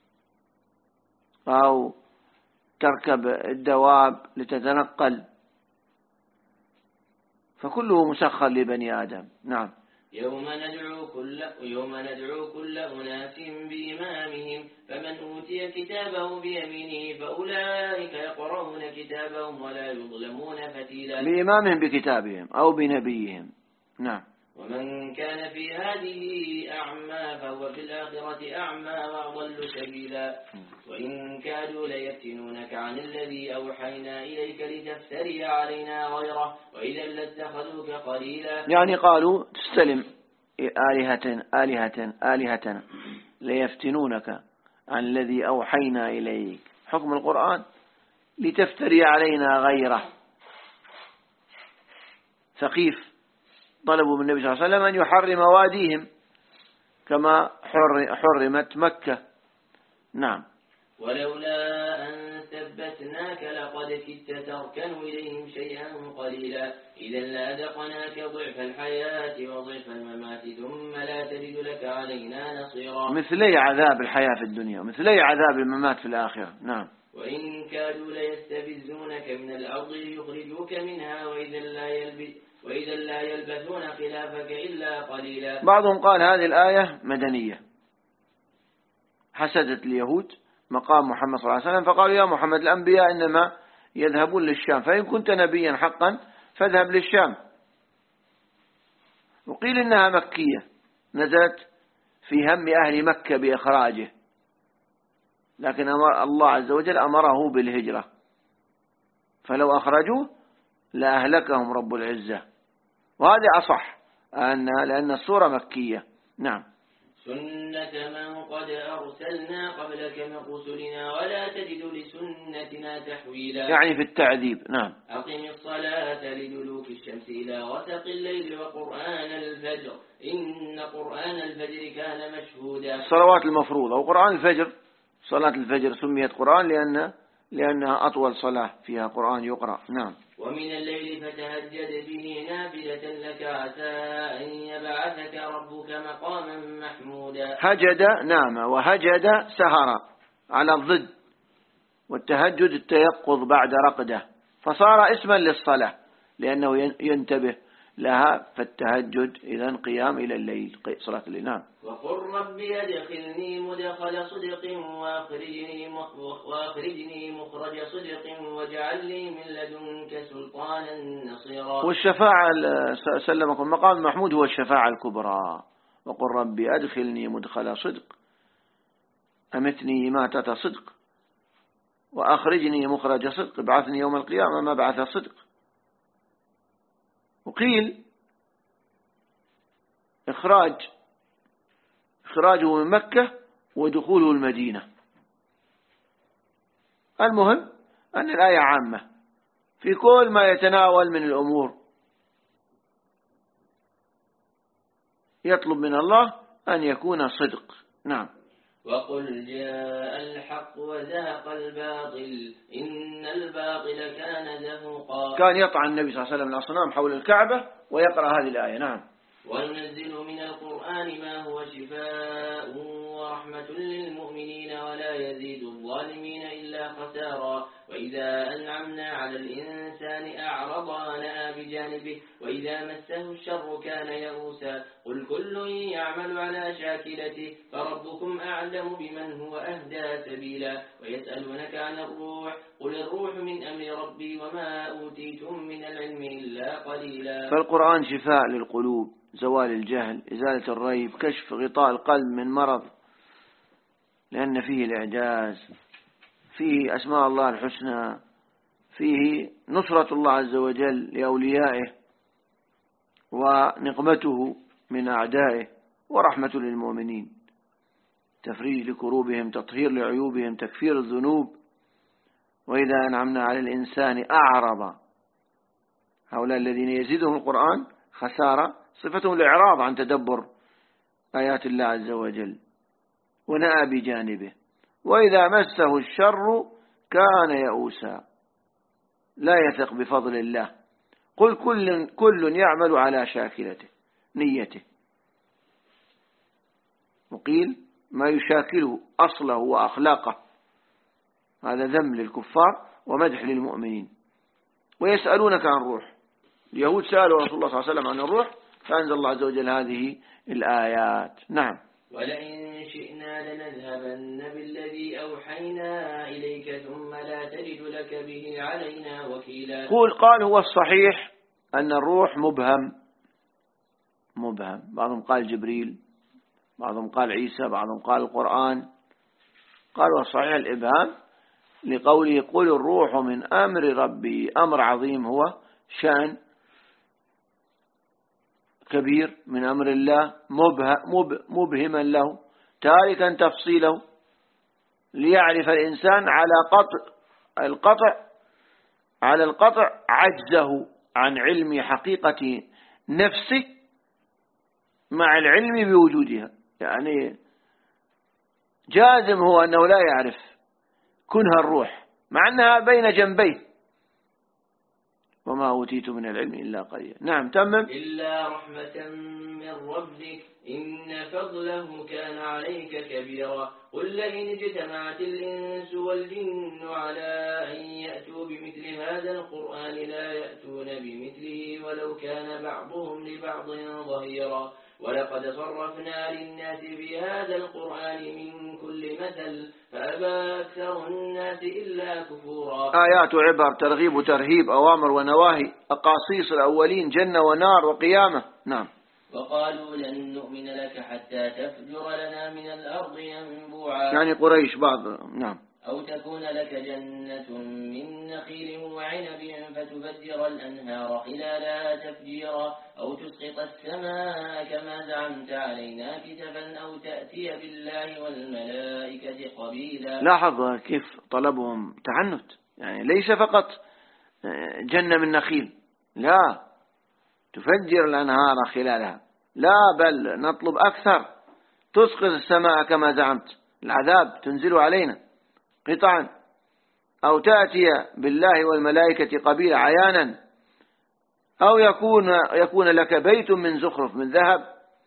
Speaker 1: أو تركب الدواب لتتنقل، فكله مسخر لبني آدم. نعم.
Speaker 2: يوم ندعو كل يوم ندعو كل أناس بإمامهم فمن أوتي كتابه بيمينه فأولئك يقرؤون كتابهم ولا يظلمون فتيلا.
Speaker 1: بإمامهم بكتابهم أو بنبيهم. نعم.
Speaker 2: ومن كان في هذه أعمى فهو في الآخرة أعمى وأضل سبيلا. وإن كادوا ليفتنونك عن الذي أوحينا إليك لتفتري علينا غيره وإذا لاتخذوك قليلا.
Speaker 1: يعني قالوا تستلم آلهة آلهة آلهتنا ليفتنونك عن الذي أوحينا إليك، حكم القرآن، لتفتري علينا غيره. ثقيف طلبوا من النبي صلى الله عليه وسلم أن يحرم واديهم كما حرمت مكة. نعم.
Speaker 2: ولولا أن ثبتناك لقد كدت تركن إليهم شيئا قليلا إذا لأذقناك ضعف الحياة وضعف الممات ثم لا تجد لك علينا نصيرا.
Speaker 1: مثلي عذاب الحياة في الدنيا مثلي عذاب الممات في الآخرة. نعم.
Speaker 2: وإن كادوا ليستفزونك من الأرض ليخرجوك منها وإذا لا يلبث وإذا لا يلبثون خلافك إلا قليلا.
Speaker 1: بعضهم قال هذه الآية مدنية، حسدت اليهود مقام محمد صلى الله عليه وسلم فقالوا يا محمد الأنبياء إنما يذهبون للشام فإن كنت نبيا حقا فاذهب للشام. وقيل إنها مكية نزلت في هم أهل مكة بإخراجه، لكن أمر الله عز وجل أمره بالهجرة، فلو أخرجوه لأهلكهم رب العزة. وهذا أصح أن لأن السورة مكية. نعم.
Speaker 2: سنة من قد أرسلنا قبلك من رسلنا ولا تجد لسنتنا تحويلا.
Speaker 1: يعني في التعذيب. نعم.
Speaker 2: أقم الصلاة لدلوك الشمس إلى غسق الليل وقرآن الفجر إن قرآن الفجر كان مشهودا.
Speaker 1: الصلوات المفروضة وقرآن الفجر، صلاة الفجر سميت قرآن لأن لأنها أطول صلاة فيها قرآن يقرأ. نعم.
Speaker 2: ومن الليل فتهجد به نافلة لك عسى أن يبعثك ربك مقاما محمودا.
Speaker 1: هجد نام وهجد سهر على الضد، والتهجد التيقظ بعد رقده، فصار اسما للصلاة لأنه ينتبه لها، فالتهجد إذن قيام إلى الليل، صلاة الليل. نعم.
Speaker 2: وقل ربي أدخلني مدخل صدق وأخرجني, وأخرجني مخرج صدق واجعل لي من لدنك سلطانا نصيرا.
Speaker 1: والشفاعة سلمكم مقام محمود هو الشفاعة الكبرى. وقل ربي أدخلني مدخل صدق أمتني ماتة صدق وأخرجني مخرج صدق ابعثني يوم القيامة مبعث صدق. وقيل إخراج إخراجه من مكة ودخوله المدينة. المهم أن الآية عامة في كل ما يتناول من الأمور، يطلب من الله أن يكون صدق. نعم.
Speaker 2: وقل جاء الحق وزهق الباطل إن الباطل كان زهوقا.
Speaker 1: كان يطعن النبي صلى الله عليه وسلم الأصنام حول الكعبة ويقرأ هذه الآية. نعم.
Speaker 2: وننزل من القرآن ما هو شفاء ورحمة للمؤمنين ولا يزيد الظالمين إلا خسارا وإذا أنعمنا على الإنسان أعرض ونأى بجانبه وإذا مسه الشر كان يئوسا قل كل يعمل على شاكلته فربكم أعلم بمن هو أهدى سبيلا ويسألونك عن الروح قل الروح من أمر ربي وما أوتيتم من العلم إلا قليلا.
Speaker 1: فالقرآن شفاء للقلوب، زوال الجهل، إزالة الريب، كشف غطاء القلب من مرض، لأن فيه الإعجاز، فيه أسماء الله الحسنى، فيه نصرة الله عز وجل لأوليائه ونقمته من أعدائه ورحمة للمؤمنين، تفريج لكروبهم، تطهير لعيوبهم، تكفير الذنوب. وإذا أنعمنا على الإنسان أعرض، هؤلاء الذين يزيدهم القرآن خسارة، صفتهم الإعراض عن تدبر آيات الله عز وجل، ونأى بجانبه وإذا مسه الشر كان يئوسا لا يثق بفضل الله. قل كل, كل يعمل على شاكلته نيته، وقيل ما يشاكله أصله وأخلاقه، هذا ذم للكفار ومدح للمؤمنين. ويسألونك عن الروح، اليهود سألوا رسول الله صلى الله عليه وسلم عن الروح فأنزل الله عز وجل هذه الآيات. نعم.
Speaker 2: ولئن شئنا لنذهبن بالذي أوحينا إليك ثم لا تجد لك به علينا وكيلا.
Speaker 1: قول قال هو الصحيح أن الروح مبهم مبهم، بعضهم قال جبريل، بعضهم قال عيسى، بعضهم قال القرآن. قال والصحيح الإبهام لقوله قل الروح من أمر ربي، أمر عظيم هو شأن كبير من أمر الله مبهما له تاركا تفصيله ليعرف الإنسان على قطع القطع على القطع عجزه عن علم حقيقة نفسه مع العلم بوجودها. يعني جازم هو أنه لا يعرف كنها الروح مع أنها بين جنبيه، وما أوتيت من العلم إلا قليلا. نعم تمم.
Speaker 2: إلا رحمة من ربك إن فضله كان عليك كبيرا. قل لئن اجتمعت الإنس والجن على أن يأتوا بمثل هذا القرآن لا يأتون بمثله ولو كان بعضهم لبعض ظهيرا. ولقد صرفنا للناس في هذا القرآن من كل مثل فأبى أكثر الناس إلا كفورا.
Speaker 1: آيات وعبر، ترغيب وترهيب، أوامر ونواهي، أقاصيص الأولين، جنة ونار وقيامة. نعم.
Speaker 2: وقالوا لن نؤمن لك حتى تفجر لنا من الأرض ينبوعا،
Speaker 1: يعني قريش بعض. نعم.
Speaker 2: أو تكون لك جنة من نخيل وعنب فتفجر الأنهار خلالها تفجيرا، أو تسقط السماء كما زعمت علينا كسفا، أو تأتي بالله والملائكة قبيلا.
Speaker 1: لاحظ كيف طلبهم تعنت، يعني ليس فقط جنة من نخيل، لا تفجر الأنهار خلالها، لا بل نطلب أكثر، تسقط السماء كما زعمت، العذاب تنزل علينا قطعا، أو تأتي بالله والملائكة قبيلا عيانا، أو يكون يكون لك بيت من زخرف من ذهب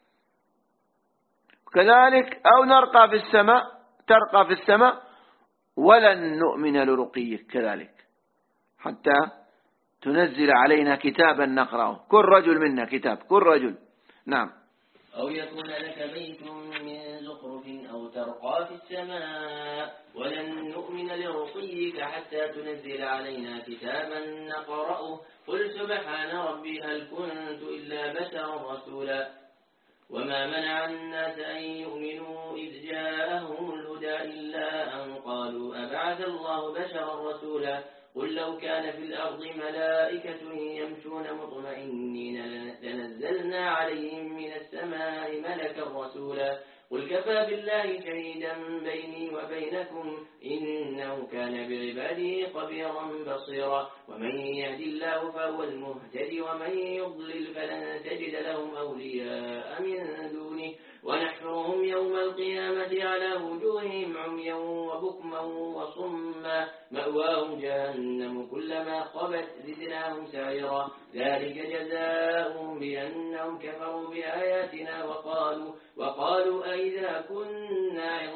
Speaker 1: كذلك، أو نرقى في السماء ترقى في السماء ولن نؤمن لرقيك كذلك حتى تنزل علينا كتابا نقرأه، كل رجل منا كتاب، كل رجل. نعم.
Speaker 2: أو يكون لك بيت من زخرف أو ترقى في السماء ولن نؤمن لرقيك حتى تنزل علينا كتابا نقرأه. قل سبحان ربي هل كنت إلا بشرا رسولا. وما منع الناس أن يؤمنوا إذ جاءهم الهدى إلا أن قالوا أبعث الله بشرا رسولا. قل لو كان في الأرض ملائكة يمشون مطمئنين لنزلنا عليهم من السماء ملكا رسولا. قل كفى بالله شهيدا بيني وبينكم إنه كان بعباده خبيرا بصيرا. ومن يهد الله فهو المهتدي ومن يضلل فلن تجد لهم أولياء من دونه ونحشرهم يوم القيامة على وجوههم عميا وبكما وصما مأواهم جهنم كلما خبت زدناهم سعيرا. ذلك جزاؤهم بأنهم كفروا بآياتنا وقالوا وقالوا أئذا كنا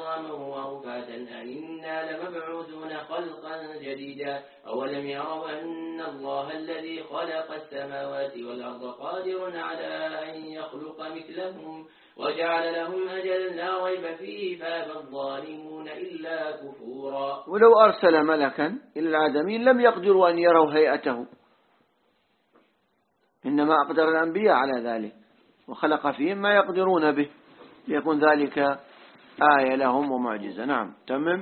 Speaker 2: مبعوثون خلقا جديدا أولم يروا أن الله الذي خلق السماوات والأرض قادر على أن يخلق مثلهم وجعل لهم أجلا لا ريب فيه فأبى الظالمون إلا كفورا.
Speaker 1: ولو أرسل ملكا إلى العالمين لم يقدروا أن يروا هيئته، إنما أقدر الأنبياء على ذلك وخلق فيهم ما يقدرون به ليكون ذلك آية لهم ومعجزة. نعم تمم.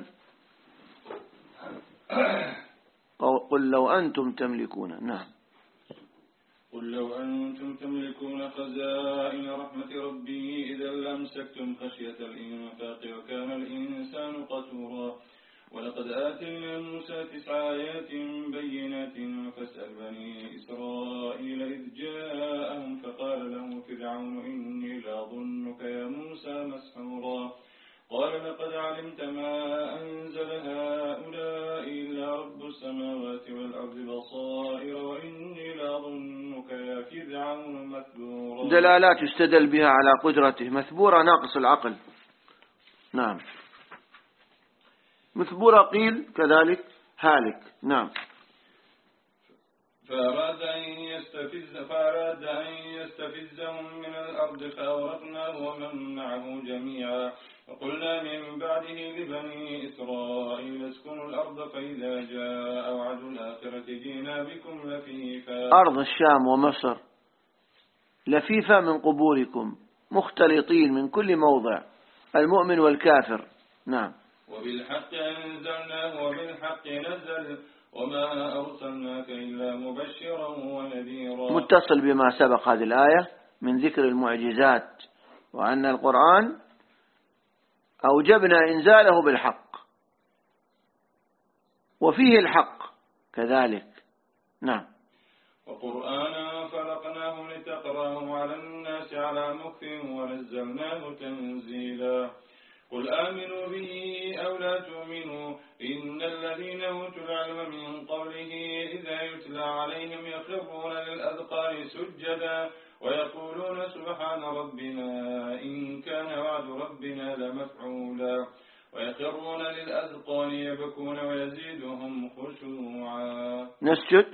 Speaker 1: قل لو أنتم تملكون. نعم
Speaker 3: قل لو أنتم تملكون خزائن رحمة ربي إذا لأمسكتم خشية الإنفاق وكان الإنسان قتورا. ولقد آتينا موسى تسع آيات بينات فاسأل بني إسرائيل إذ جاءهم فقال له فرعون إني لأظنك يا موسى مسحورا. قال لقد علمت ما أنزل هؤلاء إلا رب السماوات والأرض بصائر وإني لأظنك يا فرعون مثبورا.
Speaker 1: دلالات يستدل بها على قدرته. مثبورا ناقص العقل. نعم مثبورا قيل كذلك هالك. نعم
Speaker 3: فأراد أن يستفز فأراد أن يستفزهم من الأرض فأورقناه ومن معه جميعا. وقلنا من بعده لبني إسرائيل اسكنوا الأرض فإذا جاء وعد الآخرة جئنا بكم لفيفا.
Speaker 1: أرض الشام ومصر لفيفا من قبوركم مختلطين من كل موضع المؤمن والكافر. نعم
Speaker 3: وبالحق أنزلناه وبالحق نزل وما أرسلناك إلا مبشرا ونذيرا.
Speaker 1: متصل بما سبق هذه الآية من ذكر المعجزات وأن القرآن أوجبنا إنزاله بالحق وفيه الحق كذلك. نعم
Speaker 3: وقرآنا فرقناه لتقرأه على الناس على مكث ونزلناه تنزيلا. قل آمنوا به أو لا تؤمنوا إن الذين أوتوا العلم من قبله إذا يتلى عليهم يخرون للأذقان سجدا ويقولون سبحان ربنا إن كان وعد ربنا لمفعولا ويخرون للأذقان يبكون ويزيدهم خشوعا.
Speaker 1: نسجد.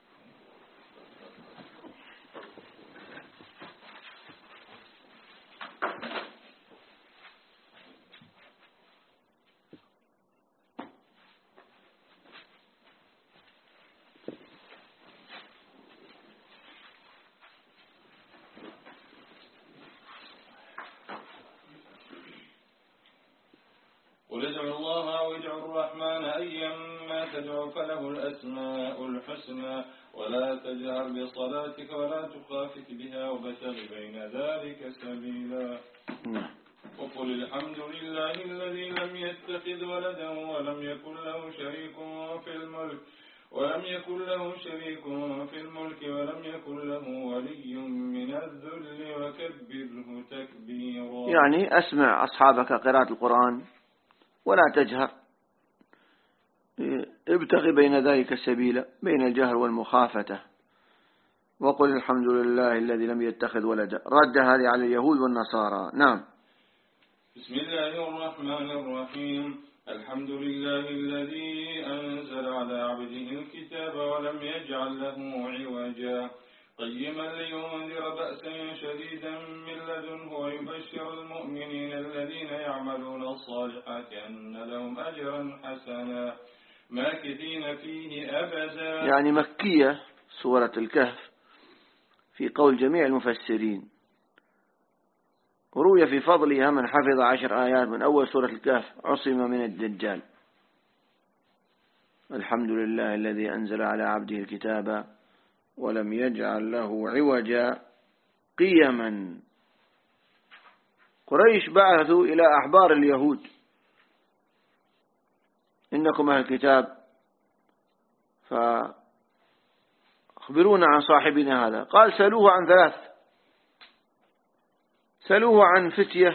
Speaker 3: قل ادعوا الله أو ادعوا الرحمن أيما تدعوا فله الأسماء الحسنى ولا تجهر بصلاتك ولا تخافت بها وابتغ بين ذلك سبيلا. وقل الحمد لله الذي لم يتخذ ولدا ولم يكن له شريك في الملك ولم يكن له شريك في الملك ولم يكن له ولي من الذل وكبره تكبيرا.
Speaker 1: يعني أسمع أصحابك قراءة القرآن ولا تجهر، ابتغي بين ذلك السبيل بين الجهر والمخافة. وقل الحمد لله الذي لم يتخذ ولدا. رد هذه على اليهود والنصارى. نعم.
Speaker 3: بسم الله الرحمن الرحيم. الحمد لله الذي أنزل على عبده الكتاب ولم يجعل له عوجا قيما لينذر بأسا شديدا من لدنه ويبشر المؤمنين الذين يعملون الصالحات أن لهم أجرا حسنا ماكثين فيه أبدا.
Speaker 1: يعني مكية سورة الكهف في قول جميع المفسرين. وروي في فضلها من حفظ عشر آيات من أول سورة الكهف عصم من الدجال. الحمد لله الذي أنزل على عبده الكتاب ولم يجعل له عوجا قيما. قريش بعثوا إلى أحبار اليهود إنكم أهل الكتاب فأخبرونا عن صاحبنا هذا. قال سألوه عن ثلاث، سألوه عن فتية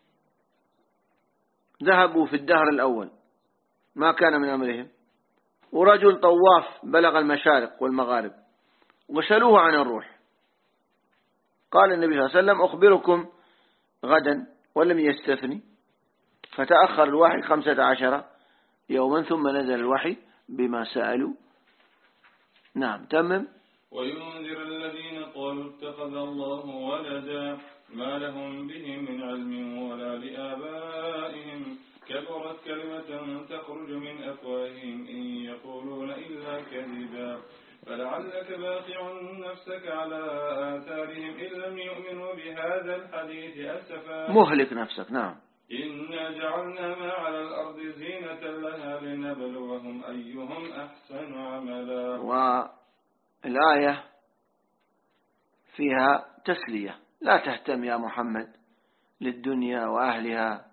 Speaker 1: ذهبوا في الدهر الأول ما كان من أمرهم، ورجل طواف بلغ المشارق والمغارب، وسألوه عن الروح. قال النبي صلى الله عليه وسلم أخبركم غدا ولم يستثني، فتأخر الواحد خمسة عشر يوما ثم نزل الوحي بما سألوا. نعم تمم.
Speaker 3: وينذر الذين قالوا اتخذ الله ولدا ما لهم به من علم ولا لآبائهم كبرت كلمة تخرج من أفواههم إن يقولون إلا كذبا فلعلك باخع نفسك على آثارهم إن لم يؤمنوا بهذا الحديث أسفا
Speaker 1: مهلك نفسك. نعم.
Speaker 3: إنا جعلنا ما على الأرض زينة لها لنبلوهم أيهم أحسن عملا.
Speaker 1: والآية فيها تسلية، لا تهتم يا محمد للدنيا وأهلها،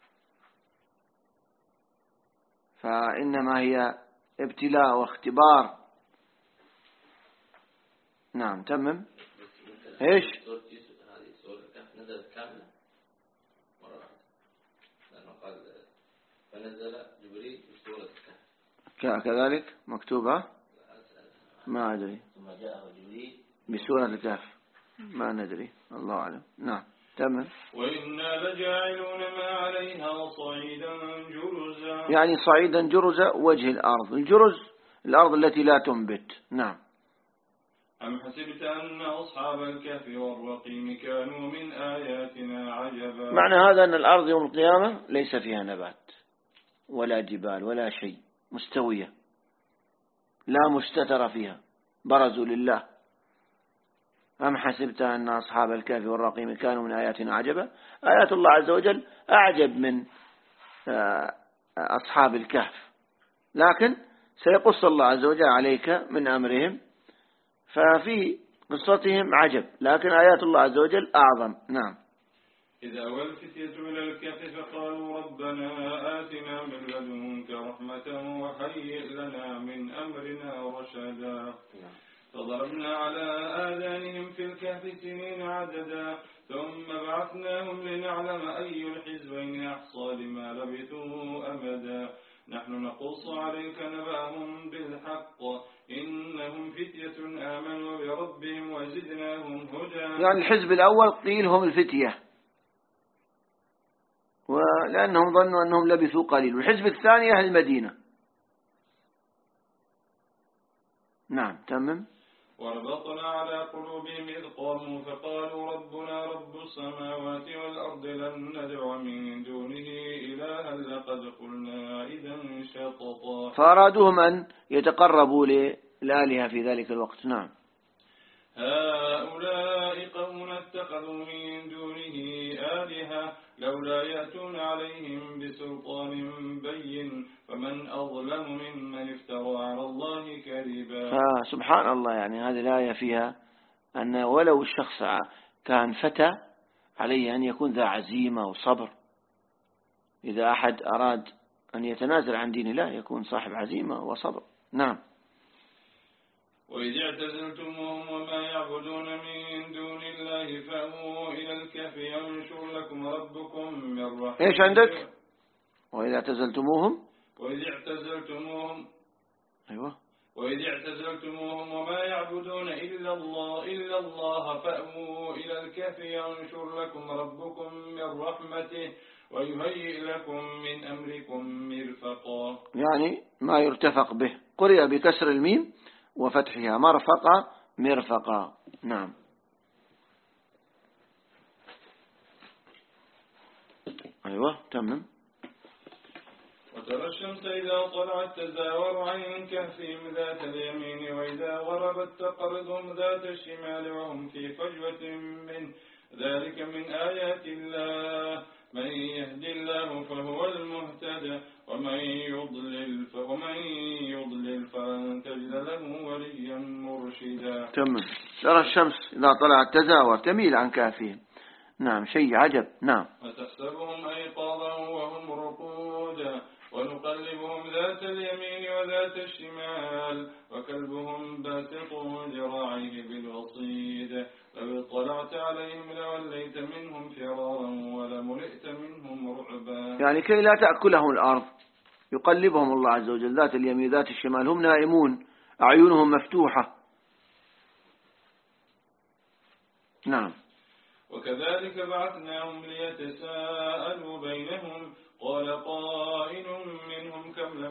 Speaker 1: فإنما هي ابتلاء واختبار. نعم تمم. ايش؟
Speaker 2: هذه سورة الكهف نزلت كاملة مرة واحدة، لأنه قال فنزل جبريل بسورة الكهف
Speaker 1: كذلك مكتوبة؟ ما أدري.
Speaker 2: ثم جاءه جبريل
Speaker 1: بسورة الكهف، ما ندري، الله أعلم. نعم تمام.
Speaker 3: وإنا لجاعلون ما عليها صعيدا جرزا،
Speaker 1: يعني صعيدا جرزا وجه الأرض، الجرز الأرض التي لا تنبت. نعم.
Speaker 3: أم حسبت أن أصحاب الكهف والرقيم كانوا من آياتنا عجبا.
Speaker 1: معنى هذا أن الأرض يوم القيامة ليس فيها نبات ولا جبال ولا شيء، مستوية لا مستتر فيها، برزوا لله. أم حسبت أن أصحاب الكهف والرقيم كانوا من آياتنا عجبا، آيات الله عز وجل أعجب من أصحاب الكهف، لكن سيقص الله عز وجل عليك من أمرهم، ففي قصتهم عجب، لكن آيات الله عز وجل أعظم. نعم.
Speaker 3: إذا أوى الفتية إلى الكهف فقالوا ربنا آتنا من لدنك رحمة وهيئ لنا من أمرنا رشدا فضربنا على آذانهم في الكهف سنين عددا ثم بعثناهم لنعلم أي الحزبين أحصى لما لبثوا أمدا نحن نقص عليك نبأهم بالحق إنهم فتية آمنوا بربهم وزدناهم هدى.
Speaker 1: يعني الحزب الأول قيل هم الفتية، ولأنهم ظنوا أنهم لبثوا قليل، والحزب الثاني أهل المدينة. نعم تمام.
Speaker 3: وربطنا على قلوبهم إذ قاموا فقالوا ربنا رب السماوات والأرض لن ندعو من دونه إلها لقد قلنا إذا شططا،
Speaker 1: فأرادوهم أن يتقربوا للآلهة في ذلك الوقت. نعم.
Speaker 3: هؤلاء قوم اتخذوا من دونه آلهة لولا يأتون عليهم بسلطان بين فمن أظلم ممن افترى على الله كذبا.
Speaker 1: سبحان الله، يعني هذه الآية فيها أن ولو الشخص كان فتى عليه أن يكون ذا عزيمة وصبر. إذا أحد أراد أن يتنازل عن دين الله يكون صاحب عزيمة وصبر. نعم.
Speaker 3: وإذ اعتزلتموهم وما يعبدون من دون الله فأووا إلى الكهف ينشر لكم ربكم من رحمته.
Speaker 1: إيش عندك؟ وإذ اعتزلتموهم
Speaker 3: وإذ اعتزلتموهم
Speaker 1: أيوة
Speaker 3: وإذ اعتزلتموهم وما يعبدون إلا الله إلا الله فأووا إلى الكهف ينشر لكم ربكم من رحمته ويهيئ لكم من أمركم مرفقا.
Speaker 1: يعني ما يرتفق به، قرئ بكسر الميم وفتحها مرفقا مرفقا. نعم. أيوة تمام.
Speaker 3: وترى الشمس إذا طلعت تزاور عن كهفهم ذات اليمين وإذا غربت تقرضهم ذات الشمال وهم في فجوة من ذلك من آيات الله من يهد الله فهو المهتد ومن يضلل فمن يضلل فلن تجد له وليا مرشدا.
Speaker 1: تمام. ترى الشمس إذا طلعت تزاور تميل عن كهفهم. نعم شيء عجب. نعم.
Speaker 3: وتحسبهم أيقاظا وهم رقودا ونقلبهم ذات اليمين وذات الشمال وكلبهم باسط ذراعيه بالوصيد لو اطلعت عليهم لوليت منهم فرارا ولملئت منهم رعبا.
Speaker 1: يعني كي لا تأكلهم الأرض يقلبهم الله عز وجل ذات اليمين ذات الشمال، هم نائمون أعينهم مفتوحة. نعم.
Speaker 3: وكذلك بعثناهم ليتساءلوا بينهم قال قائل منهم كم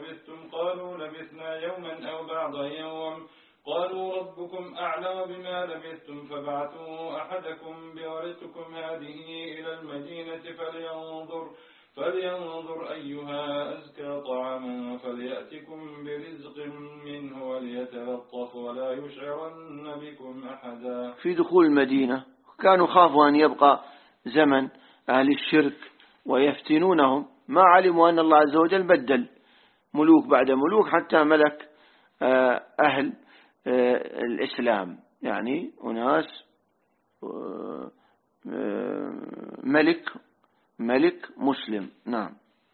Speaker 3: لبثتم فابعثوا أحدكم بورقكم هذه إلى المدينة فلينظر فلينظر أيها أزكى طعاما فليأتكم برزق منه وليتلطف ولا يشعرن بكم أحدا.
Speaker 1: في دخول المدينة كانوا خافوا أن يبقى زمن أهل الشرك ويفتنونهم، ما علموا أن الله عز وجل بدل ملوك بعد ملوك حتى ملك أهل الإسلام، يعني أناس ملك ملك مسلم. نعم.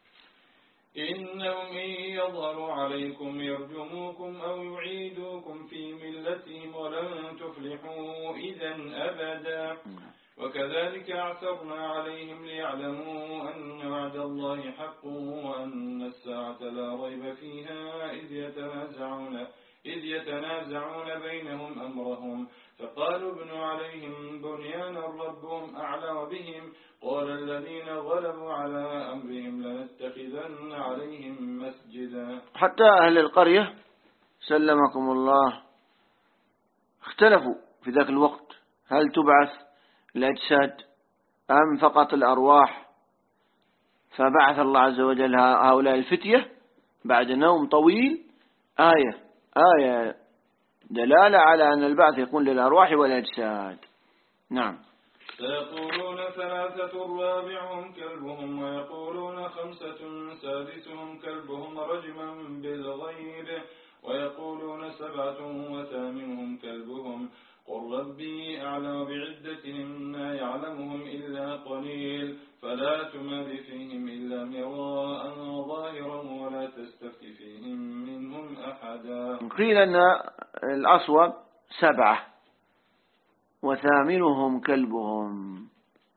Speaker 3: إنهم إن يظهروا عليكم يرجموكم أو يعيدوكم في ملتهم ولن تفلحوا إذا أبدا. وكذلك أعثرنا عليهم ليعلموا أن وعد الله حق وأن الساعة لا ريب فيها إذ يتنازعون إذ يتنازعون بينهم أمرهم فقالوا ابنوا عليهم بنيانا ربهم أعلم بهم قال الذين غلبوا على أمرهم لنتخذن عليهم مسجدا.
Speaker 1: حتى أهل القرية سلمكم الله اختلفوا في ذاك الوقت، هل تبعث الأجساد أم فقط الأرواح؟ فبعث الله عز وجل هؤلاء الفتية بعد نوم طويل آية آية دلالة على أن البعث يكون للأرواح والأجساد. نعم.
Speaker 3: سيقولون ثلاثة رابعهم كلبهم ويقولون خمسة سادسهم كلبهم رجما بالغيب ويقولون سبعة وثامنهم كلبهم قل ربي أعلم بعدتهم ما يعلمهم إلا قليل فلا تمار فيهم إلا مراء ظاهرا ولا تستفت فيهم منهم أحدا.
Speaker 1: قيل أن الأصوب سبعة وثامنهم كلبهم،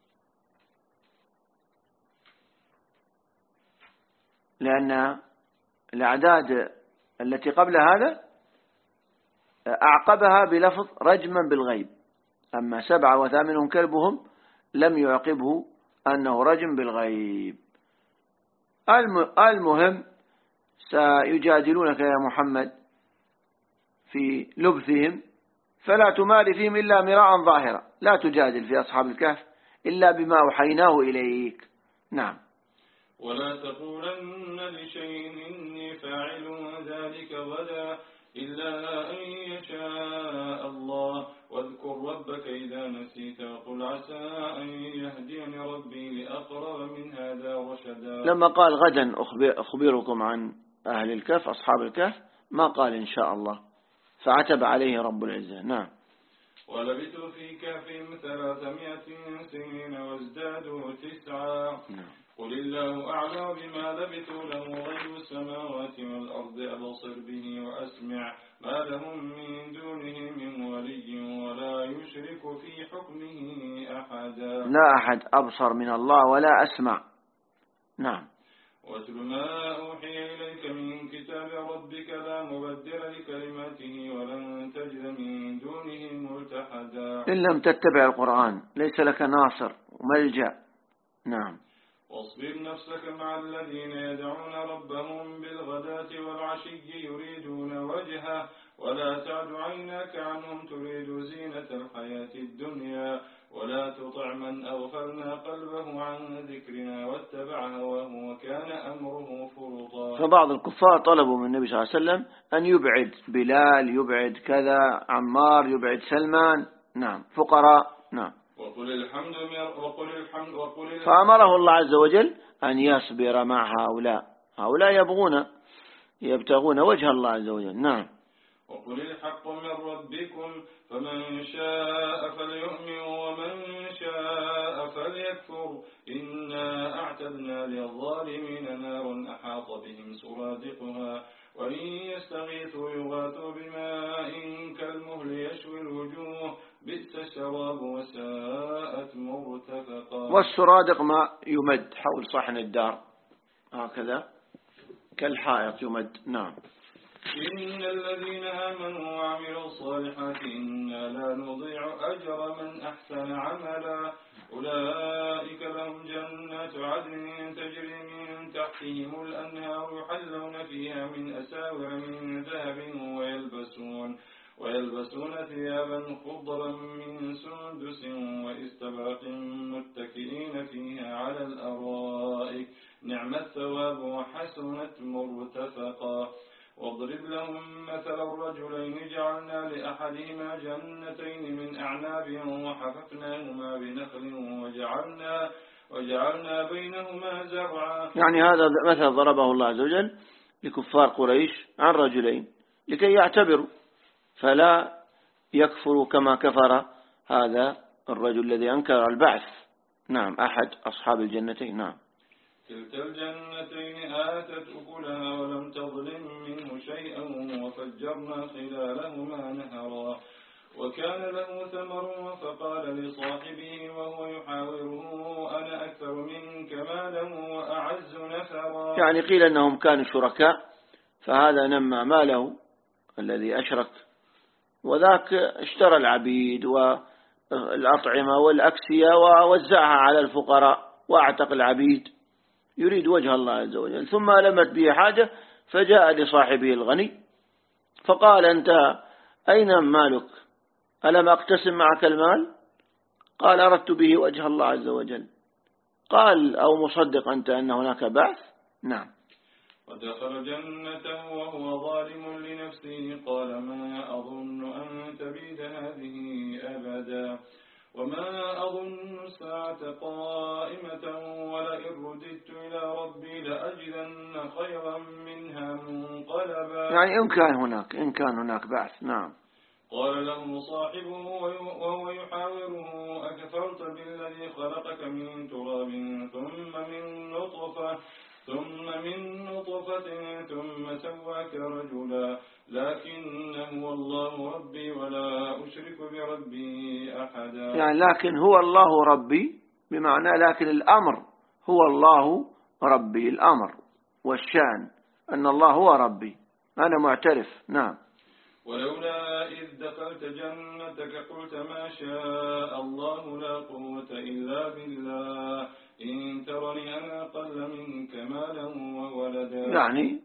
Speaker 1: لأن الأعداد التي قبل هذا أعقبها بلفظ رجما بالغيب، أما سبعة وثامنهم كلبهم لم يعقبه أنه رجم بالغيب. المهم سيجادلونك يا محمد في لبثهم فلا تمار فيهم إلا مراء ظاهرا، لا تجادل في أصحاب الكهف إلا بما أوحيناه إليك. نعم.
Speaker 3: ولا تقولن لشيء إني فاعل ذلك غدا إلا أن يشاء الله واذكر ربك إذا نسيت وقل عسى أن يهديني ربي لأقرب من هذا رشدا.
Speaker 1: لما قال غدا أخبركم عن أهل الكهف أصحاب الكهف ما قال إن شاء الله، فعتب عليه رب العزة. نعم.
Speaker 3: ولبثوا في كهفهم ثلاثمائة سنين وازدادوا تسعا قل الله أعلم بما لبثوا له غيب السماوات والأرض أبصر به وأسمع ما لهم من دونه من ولي ولا يشرك في حكمه أحدا.
Speaker 1: لا أحد أبصر من الله ولا أسمع. نعم.
Speaker 3: واتل ما أوحي إليك من كتاب ربك لا مبدل لكلماته ولن تجد من دونه ملتحدا.
Speaker 1: إن لم تتبع القرآن ليس لك ناصر وملجأ. نعم.
Speaker 3: واصبر نفسك مع الذين يدعون ربهم بالغداة والعشي يريدون وجهه ولا تعد عيناك عنهم تريد زينة الحياة الدنيا ولا تطع من أغفلنا قلبه عن ذكرنا واتبع هواه وكان أمره فرطا.
Speaker 1: فبعض الكفار طلبوا من النبي صلى الله عليه وسلم أن يبعد بلال، يبعد كذا عمار، يبعد سلمان. نعم. فقراء. نعم.
Speaker 3: وقل الحمد وقل الحمد وقل الحمد
Speaker 1: فأمره الله عز وجل أن يصبر مع هؤلاء، هؤلاء يبغون يبتغون وجه الله عز وجل. نعم.
Speaker 3: وقل الحق من ربكم فمن شاء فليؤمن ومن شاء فليكفر إنا أعتدنا للظالمين نارا أحاط بهم سرادقها وإن يستغيثوا يغاثوا بماء كالمهل يشوي الوجوه بئس الشراب وساءت مرتفقا.
Speaker 1: والسرادق ما يمد حول صحن الدار هكذا كالحائط يمد. نعم.
Speaker 3: إن الذين آمنوا وعملوا الصالحات إنا لا نضيع أجر من أحسن عملا أولئك لهم جنات عدن تجري من تحتهم الأنهار يحلون فيها من أساور من ذهب ويلبسون ويلبسون ثيابا خضرا من سندس واستبرق متكئين فيها على الأرائك نعم الثواب وحسنت مرتفقا. واضرب لهم مثل الرجلين جعلنا لأحدهما جنتين من أعناب وحففناهما بنخل وجعلنا, وجعلنا بينهما زرعا.
Speaker 1: يعني هذا مثل ضربه الله عز وجل لكفار قريش عن رجلين لكي يعتبروا فلا يكفروا كما كفر هذا الرجل الذي أنكر البعث. نعم أحد أصحاب الجنتين. نعم
Speaker 3: كلتا الجنتين آتت أكلها ولم تظلم منه شيئا وفجرنا خلالهما نهرا. وكان له ثمر فقال لصاحبه وهو يحاوره أنا أكثر منك مالا وأعز نفرا. يعني
Speaker 1: قيل أنهم كانوا شركاء فهذا نمى ماله الذي أشرك وذاك اشترى العبيد والأطعمة والأكسية ووزعها على الفقراء وأعتق العبيد يريد وجه الله عز وجل. ثم لمت به حاجة فجاء لصاحبه الغني فقال أنت أين مالك ألم أقتسم معك المال؟ قال أردت به وجه الله عز وجل. قال أو مصدق أنت أن هناك بعث؟ نعم.
Speaker 3: ودخل جنته وهو ظالم لنفسه قال ما أظن أن تبيد هذه أبدا وما أظن الساعة قائمة ولئن رددت إلى ربي لأجدن خيرا منها منقلبا.
Speaker 1: يعني إن كان هناك إن كان هناك بعث. نعم.
Speaker 3: قال له صاحبه وهو يحاوره أكفرت بالذي خلقك من تراب ثم من نطفة ثم من نطفة ثم سواك رجلا لكن هو الله ربي ولا أشرك بربي أحدا.
Speaker 1: يعني لكن هو الله ربي بمعنى لكن الأمر هو الله ربي الأمر والشأن أن الله هو ربي أنا معترف. نعم.
Speaker 3: ولولا إذ دخلت جنتك قلت ما شاء الله لا قوة إلا بالله إن ترني أنا أقل منك مالا وولدا.
Speaker 1: يعني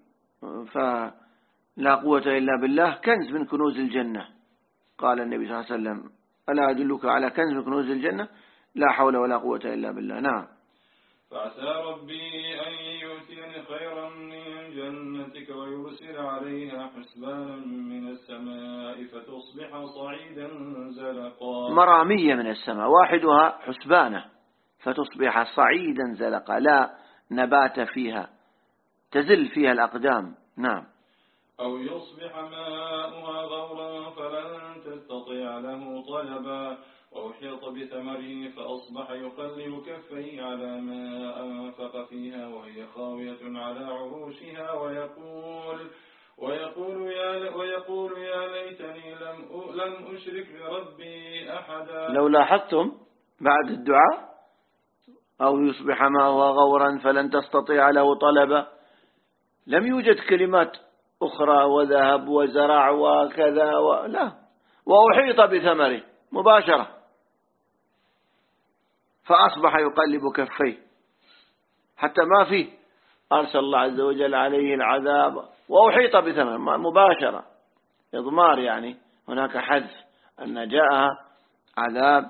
Speaker 1: فلا قوة إلا بالله كنز من كنوز الجنة. قال النبي صلى الله عليه وسلم ألا أدلك على كنز من كنوز الجنة لا حول ولا قوة إلا بالله. نعم.
Speaker 3: فعسى ربي أن يؤتيني خيرا من جنتك ويرسل عليها حسبانا من السماء فتصبح صعيدا زلقا.
Speaker 1: مرامية من السماء واحدها حسبانة فتصبح صعيدا زلقا لا نبات فيها تزل فيها الأقدام. نعم.
Speaker 3: أو يصبح ماؤها غورا فلن تستطيع له طلبا وأحيط بثمره فأصبح يقلب كفيه على ما أنفق فيها وهي خاوية على عروشها ويقول ويقول يا ويقول يا ليتني لم لم أشرك بربي أحدا.
Speaker 1: لو لاحظتم بعد الدعاء أو يصبح ماؤها غورا فلن تستطيع له طلبا لم يوجد كلمات أخرى وذهب وزرع وكذا ولا وأحيط بثمره مباشرة فأصبح يقلب كفيه حتى ما فيه أرسل الله عز وجل عليه العذاب وأحيط بثمره مباشرة إضمار يعني هناك حذف أن جاءها عذاب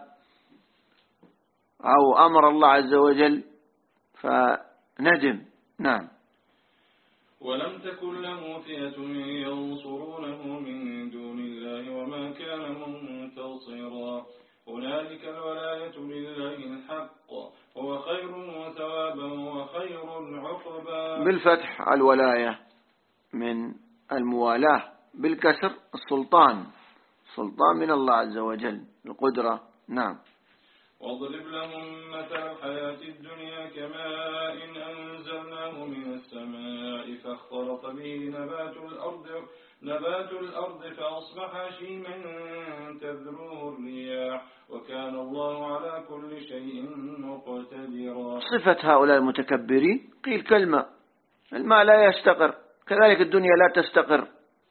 Speaker 1: أو أمر الله عز وجل فندم. نعم.
Speaker 3: ولم تكن له فئة ينصرونه من دون الله وما كان منتصرا هنالك الولاية لله الحق هو خير ثوابا وخير عقبا.
Speaker 1: بالفتح الولاية من الموالاة بالكسر السلطان سلطان من الله عز وجل القدرة. نعم.
Speaker 3: واضرب لهم مثل الحياة الدنيا كماء إن أنزلناه من السماء فاختلط به نبات الأرض نبات الأرض فأصبح هشيما تذروه الرياح وكان الله على كل شيء مقتدرا.
Speaker 1: صفة هؤلاء المتكبرين قيل كلمة الماء لا يستقر كذلك الدنيا لا تستقر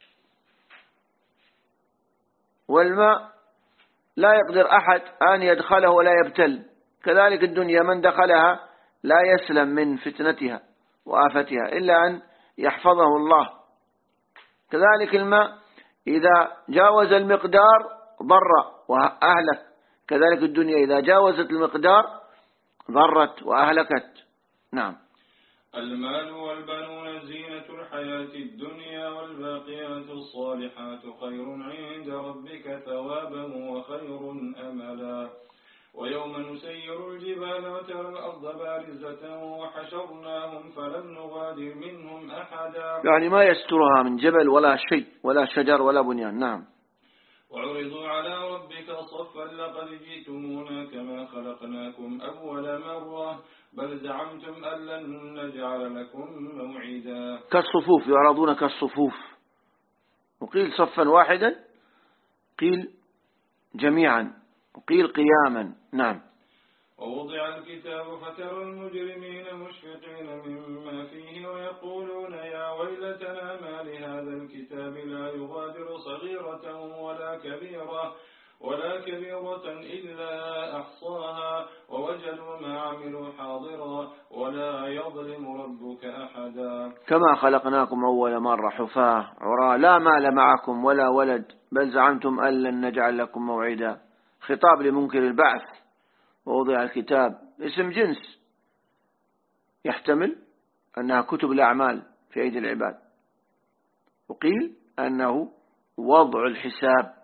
Speaker 1: والماء لا يقدر أحد أن يدخله ولا يبتل كذلك الدنيا من دخلها لا يسلم من فتنتها وآفتها إلا أن يحفظه الله. كذلك الماء إذا جاوز المقدار ضر وأهلك، كذلك الدنيا إذا جاوزت المقدار ضرت وأهلكت. نعم.
Speaker 3: المال والبنون زينة الحياة الدنيا والباقيات الصالحات خير عند ربك ثوابا وخير أملا. ويوم نسير الجبال وترى الأرض بارزة وحشرناهم فلم نغادر منهم أحدا،
Speaker 1: يعني ما يسترها من جبل ولا شيء ولا شجر ولا بنيان. نعم.
Speaker 3: وعرضوا على ربك صفا لقد جئتمونا كما خلقناكم أول مرة بل زعمتم أن لن نجعل لكم موعدا.
Speaker 1: كالصفوف، يعرضون كالصفوف، وقيل صفا واحدا، قيل جميعا، وقيل قياما. نعم.
Speaker 3: ووضع الكتاب فترى المجرمين مشفقين مما فيه ويقولون يا ويلتنا ما لهذا الكتاب لا يغادر صغيرة ولا كبيرة ولا كبيرة إلا أحصاها ووجدوا ما عملوا حاضرا ولا يظلم ربك أحدا.
Speaker 1: كما خلقناكم أول مرة حفاة عراة لا مال معكم ولا ولد بل زعمتم أن لن نجعل لكم موعدا. خطاب لمنكر البعث. ووضع الكتاب اسم جنس يحتمل أنها كتب الأعمال في أيدي العباد، وقيل أنه وضع الحساب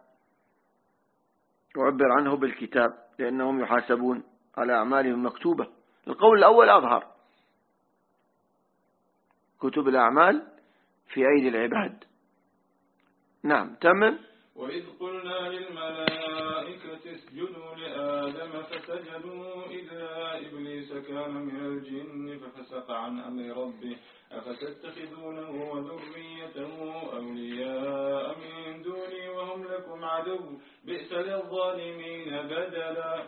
Speaker 1: يعبر عنه بالكتاب لأنهم يحاسبون على أعمالهم مكتوبة. القول الأول أظهر، كتب الأعمال في أيدي العباد. نعم. تمام.
Speaker 3: وإذ قلنا للملائكة اسجدوا لآدم فسجدوا إلا إبليس كان من الجن ففسق عن أمر ربه أفتتخذونه وذريته أولياء من دوني وهم لكم عدو بئس للظالمين بدلا.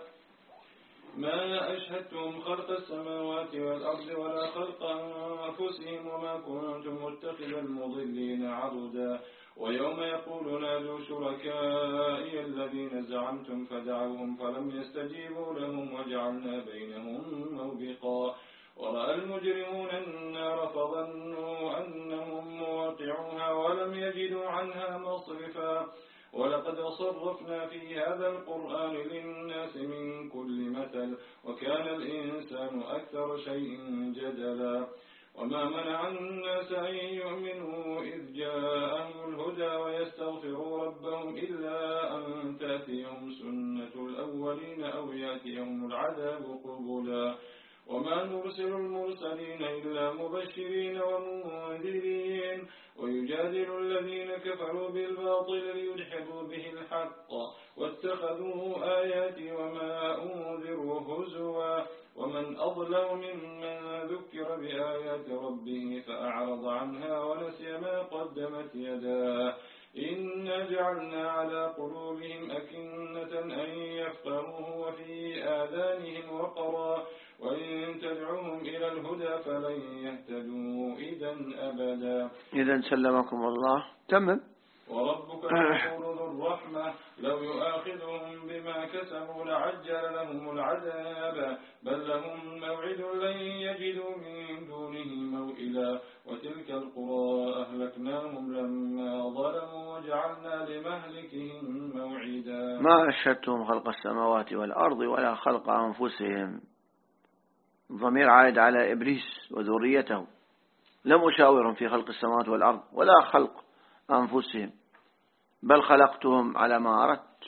Speaker 3: ما أشهدتم خلق السماوات والأرض ولا خلق أنفسهم وما كنتم متخذ المضلين عضدا. ويوم يقول نادوا شركائي الذين زعمتم فدعوهم فلم يستجيبوا لهم وجعلنا بينهم موبقا. ورأى المجرمون النار فظنوا أنهم مواقعوها ولم يجدوا عنها مصرفا. ولقد صرفنا في هذا القرآن للناس من كل مثل وكان الإنسان أكثر شيء جدلا. وما منع الناس أن يؤمنوا إذ جاءهم الهدى ويستغفروا ربهم إلا أن تأتيهم سنة الأولين أو يأتيهم العذاب قبلا. وما نرسل المرسلين إلا مبشرين ومنذرين ويجادل الذين كفروا بالباطل ليدحضوا به الحق واتخذوا آياتي وما أنذروا هزوا. ومن أظلم ممن ذكر بآيات ربه فأعرض عنها ونسي ما قدمت يداه إنا جعلنا على قلوبهم أكنة أن يفقهوه وفي آذانهم وقرا وإن تدعوهم إلى الهدى فلن يهتدوا إذا أبدا.
Speaker 1: إذا سلمكم الله. تمام.
Speaker 3: وربك الغفور ذو الرحمة لو يؤاخذهم بما كسبوا لعجل لهم العذاب بل لهم موعد لن يجدوا من دونه موئلا. وتلك القرى أهلكناهم لما ظلموا وجعلنا لمهلكهم موعدا.
Speaker 1: ما أشهدتهم خلق السماوات والأرض ولا خلق أنفسهم. ضمير عائد على إبليس وذريته. لم أشاورهم في خلق السماوات والأرض ولا خلق أنفسهم بل خلقتهم على ما أردت.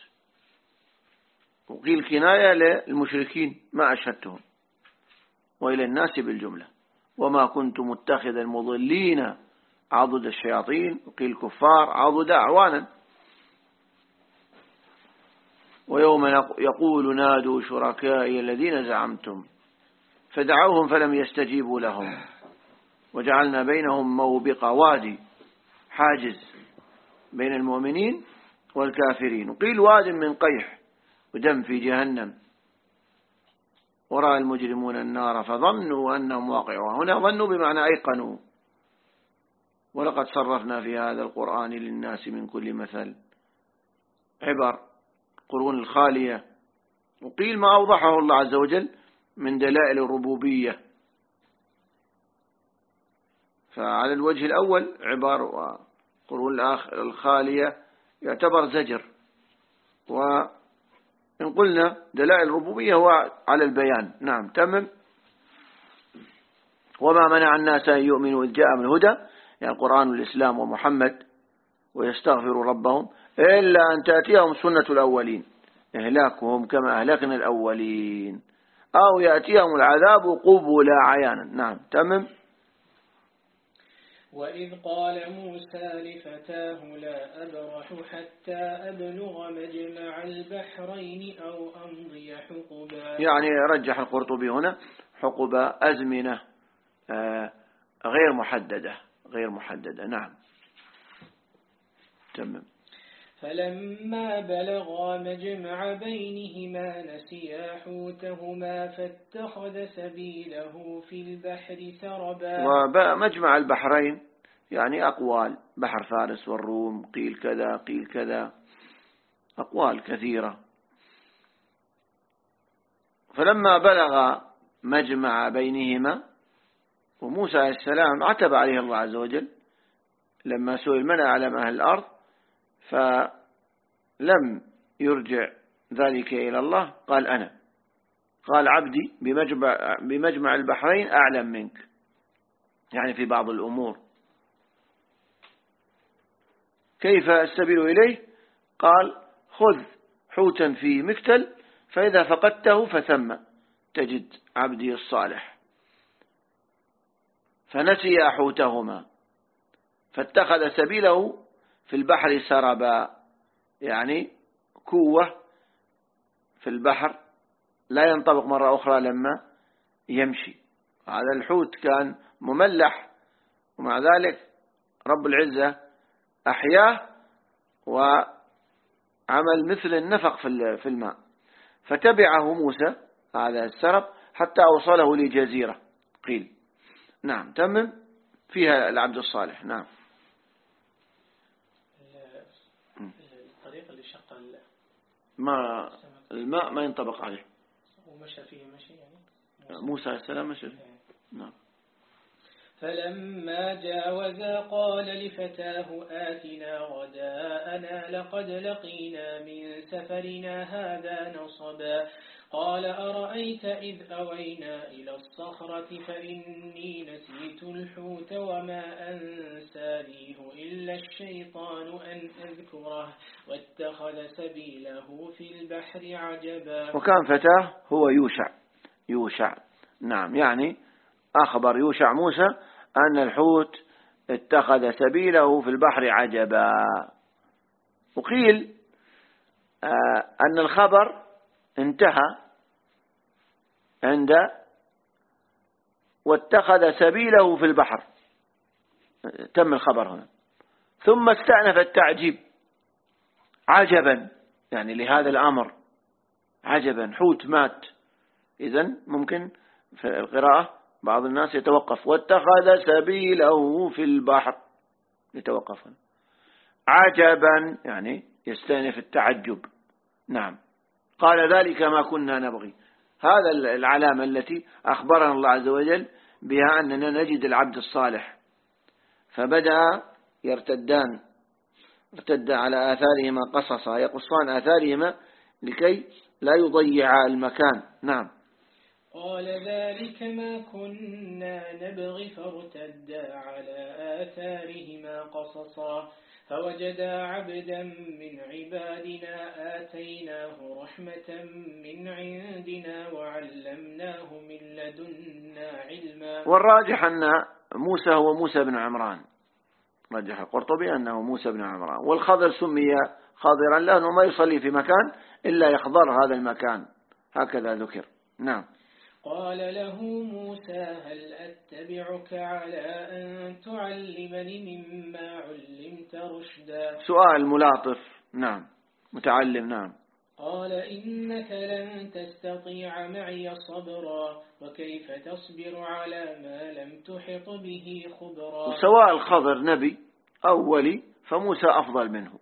Speaker 1: وقيل كناية للمشركين ما أشهدتهم وإلى الناس بالجملة. وما كنت متخذ المضلين عضد الشياطين، وقيل كفار عضد أعوانا. ويوم يقول نادوا شركائي الذين زعمتم فدعوهم فلم يستجيبوا لهم وجعلنا بينهم موبقا، وادي حاجز بين المؤمنين والكافرين. وقيل واد من قيح ودم في جهنم. ورأى المجرمون النار فظنوا أنهم واقعوها. هنا ظنوا بمعنى أيقنوا. ولقد صرفنا في هذا القرآن للناس من كل مثل. عبر قرون الخالية. وقيل ما أوضحه الله عز وجل من دلائل الربوبية. فعلى الوجه الأول عبر وقرون الخالية يعتبر زجر. وإن قلنا دلائل الربوبية هو على البيان. نعم تمم. وما منع الناس أن يؤمنوا إذ جاءهم الهدى، يعني القرآن والإسلام ومحمد، ويستغفروا ربهم إلا أن تأتيهم سنة الأولين، إهلاكهم كما أهلكنا الأولين، أو يأتيهم العذاب قبلا عيانا. نعم تمم.
Speaker 4: وإذ قال موسى لفتاه لا أبرح حتى أبلغ مجمع البحرين أو أمضي حقبا. يعني
Speaker 1: رجح القرطبي هنا حقبا أزمنة غير محددة غير محددة. نعم تمام.
Speaker 4: فلما بلغا مجمع بينهما نسيا حوتهما فاتخذ سبيله في البحر سربا.
Speaker 1: ومجمع البحرين يعني أقوال، بحر فارس والروم، قيل كذا قيل كذا، أقوال كثيرة. فلما بلغ مجمع بينهما، وموسى عليه السلام عتب عليه الله عز وجل لما سئل من أعلم أهل الأرض، فلم يرجع ذلك إلى الله، قال أنا، قال عبدي بمجمع, بمجمع البحرين أعلم منك، يعني في بعض الأمور. كيف السبيل إليه؟ قال خذ حوتا في مكتل فإذا فقدته فثم تجد عبدي الصالح. فنسي حوتهما فاتخذ سبيله في البحر سربا، يعني كوة في البحر لا ينطبق مرة أخرى لما يمشي. هذا الحوت كان مملح، ومع ذلك رب العزة أحياه وعمل مثل النفق في الماء، فتبعه موسى هذا السرب حتى أوصله لجزيرة قيل. نعم تمم. فيها العبد الصالح. نعم.
Speaker 4: الطريق اللي شق
Speaker 1: ما الماء ما ينطبق عليه،
Speaker 4: ومشى فيه مشي يعني
Speaker 1: موسى, موسى عليه السلام مشى فيه. نعم.
Speaker 4: فلما جاوزا قال لفتاه آتنا غداءنا لقد لقينا من سفرنا هذا نصبا. قال أرأيت إذ أوينا إلى الصخرة فإني نسيت الحوت وما أنسانيه إلا الشيطان أن أذكره واتخذ سبيله في البحر عجبا.
Speaker 1: وكان فتاه هو يوشع يوشع نعم، يعني أخبر يوشع موسى أن الحوت اتخذ سبيله في البحر عجبا. وقيل أن الخبر انتهى عند واتخذ سبيله في البحر، تم الخبر هنا، ثم استأنف التعجيب عجبا، يعني لهذا الأمر عجبا، حوت مات. إذن ممكن في القراءة بعض الناس يتوقف واتخذ سبيله في البحر، يتوقف عجبا يعني يستأنف التعجب. نعم. قال ذلك ما كنا نبغي، هذا العلامة التي أخبرنا الله عز وجل بها أننا نجد العبد الصالح. فبدأ يرتدان ارتد على آثارهما قصصا، يقصان آثارهما لكي لا يضيع المكان. نعم.
Speaker 4: قال ذلك ما كنا نبغي فارتدا على آثارهما قصصا فوجدا عبدا من عبادنا آتيناه رحمة من عندنا وعلمناه من لدنا علما.
Speaker 1: والراجح أن موسى هو موسى بن عمران، رجح القرطبي أنه موسى بن عمران. والخضر سمي خاضرا لأنه ما يصلي في مكان إلا يخضر هذا المكان، هكذا ذكر. نعم.
Speaker 4: قال له موسى هل أتبعك على أن تعلمني مما علمت رشدا.
Speaker 1: سؤال ملاطف. نعم. متعلم. نعم.
Speaker 4: قال إنك لن تستطيع معي صبرا وكيف تصبر على ما لم تحط به خبرا.
Speaker 1: سواء الخضر نبي أو ولي فموسى أفضل منه،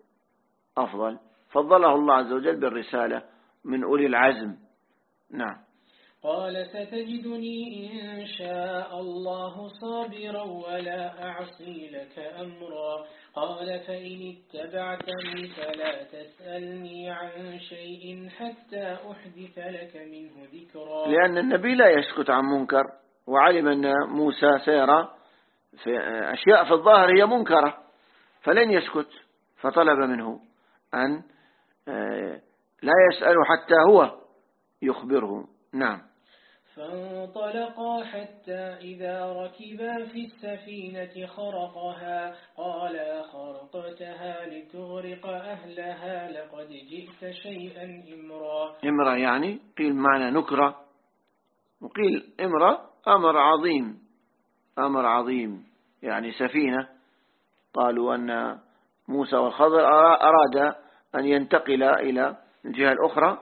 Speaker 1: أفضل، فضله الله عز وجل بالرسالة من أولي العزم. نعم.
Speaker 4: قال ستجدني إن شاء الله صابرا ولا أعصي لك أمرا قال فإن اتبعتني فلا تسألني عن شيء حتى أحدث لك منه ذكرا.
Speaker 1: لأن النبي لا يسكت عن منكر، وعلم أن موسى سيرى في أشياء في الظاهر هي منكرة فلن يسكت، فطلب منه أن لا يسأل حتى هو يخبره. نعم.
Speaker 4: فانطلقا حتى إذا ركبا في السفينة خرقها قال خرقتها لتغرق أهلها لقد جئت شيئا إمرا.
Speaker 1: إمرا يعني قيل معنى نكرة، وقيل إمرا أمر عظيم، أمر عظيم يعني سفينة. قالوا أن موسى والخضر أراد أن ينتقل إلى الجهة الأخرى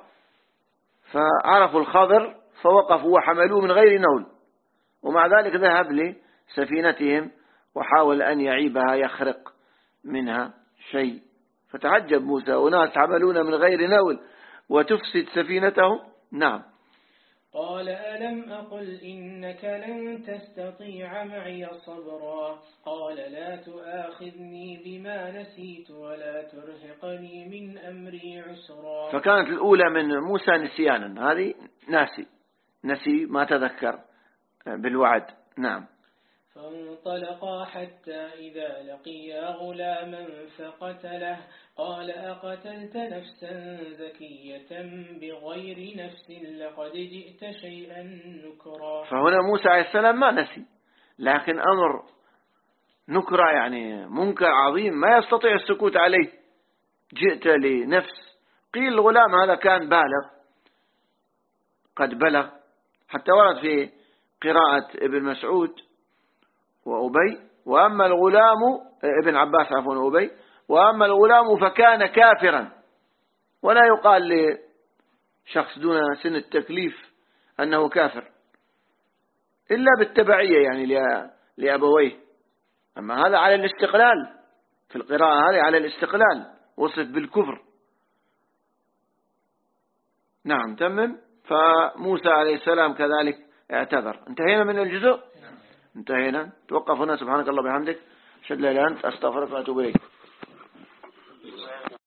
Speaker 1: فعرفوا الخضر فوقفوا وحملوه من غير نول، ومع ذلك ذهب لسفينتهم وحاول أن يعيبها يخرق منها شيء، فتعجب موسى وناس حملون من غير نول وتفسد سفينتهم. نعم.
Speaker 4: قال ألم أقل إنك لن تستطيع معي صبرا قال لا تؤاخذني بما نسيت ولا ترهقني من أمري عسرا.
Speaker 1: فكانت الأولى من موسى نسيانا، هذه ناسي نسي ما تذكر بالوعد. نعم.
Speaker 4: فانطلقا حتى إذا لقيا غلاما فقتله قال أقتلت نفسا زكية بغير نفس لقد جئت شيئا نكرا.
Speaker 1: فهنا موسى عليه السلام ما نسي، لكن أمر نكرة يعني منكر عظيم ما يستطيع السكوت عليه. جئت لنفس، قيل الغلام هذا كان بالغ قد بلغ، حتى ورد في قراءة ابن مسعود وأبي وأما الغلام ابن عباس عفوا وأبي وأما الغلام فكان كافرا، ولا يقال لشخص دون سن التكليف أنه كافر إلا بالتبعية يعني لأبويه. أما هذا على الاستقلال، في القراءة هذه على الاستقلال وصف بالكفر. نعم. تمم. فموسى عليه السلام كذلك اعتذر. انتهينا من الجزء. انتهينا. توقف هنا. سبحانك الله بحمدك أشهد أن لا إله إلا أنت أستغفرك وأتوب إليك.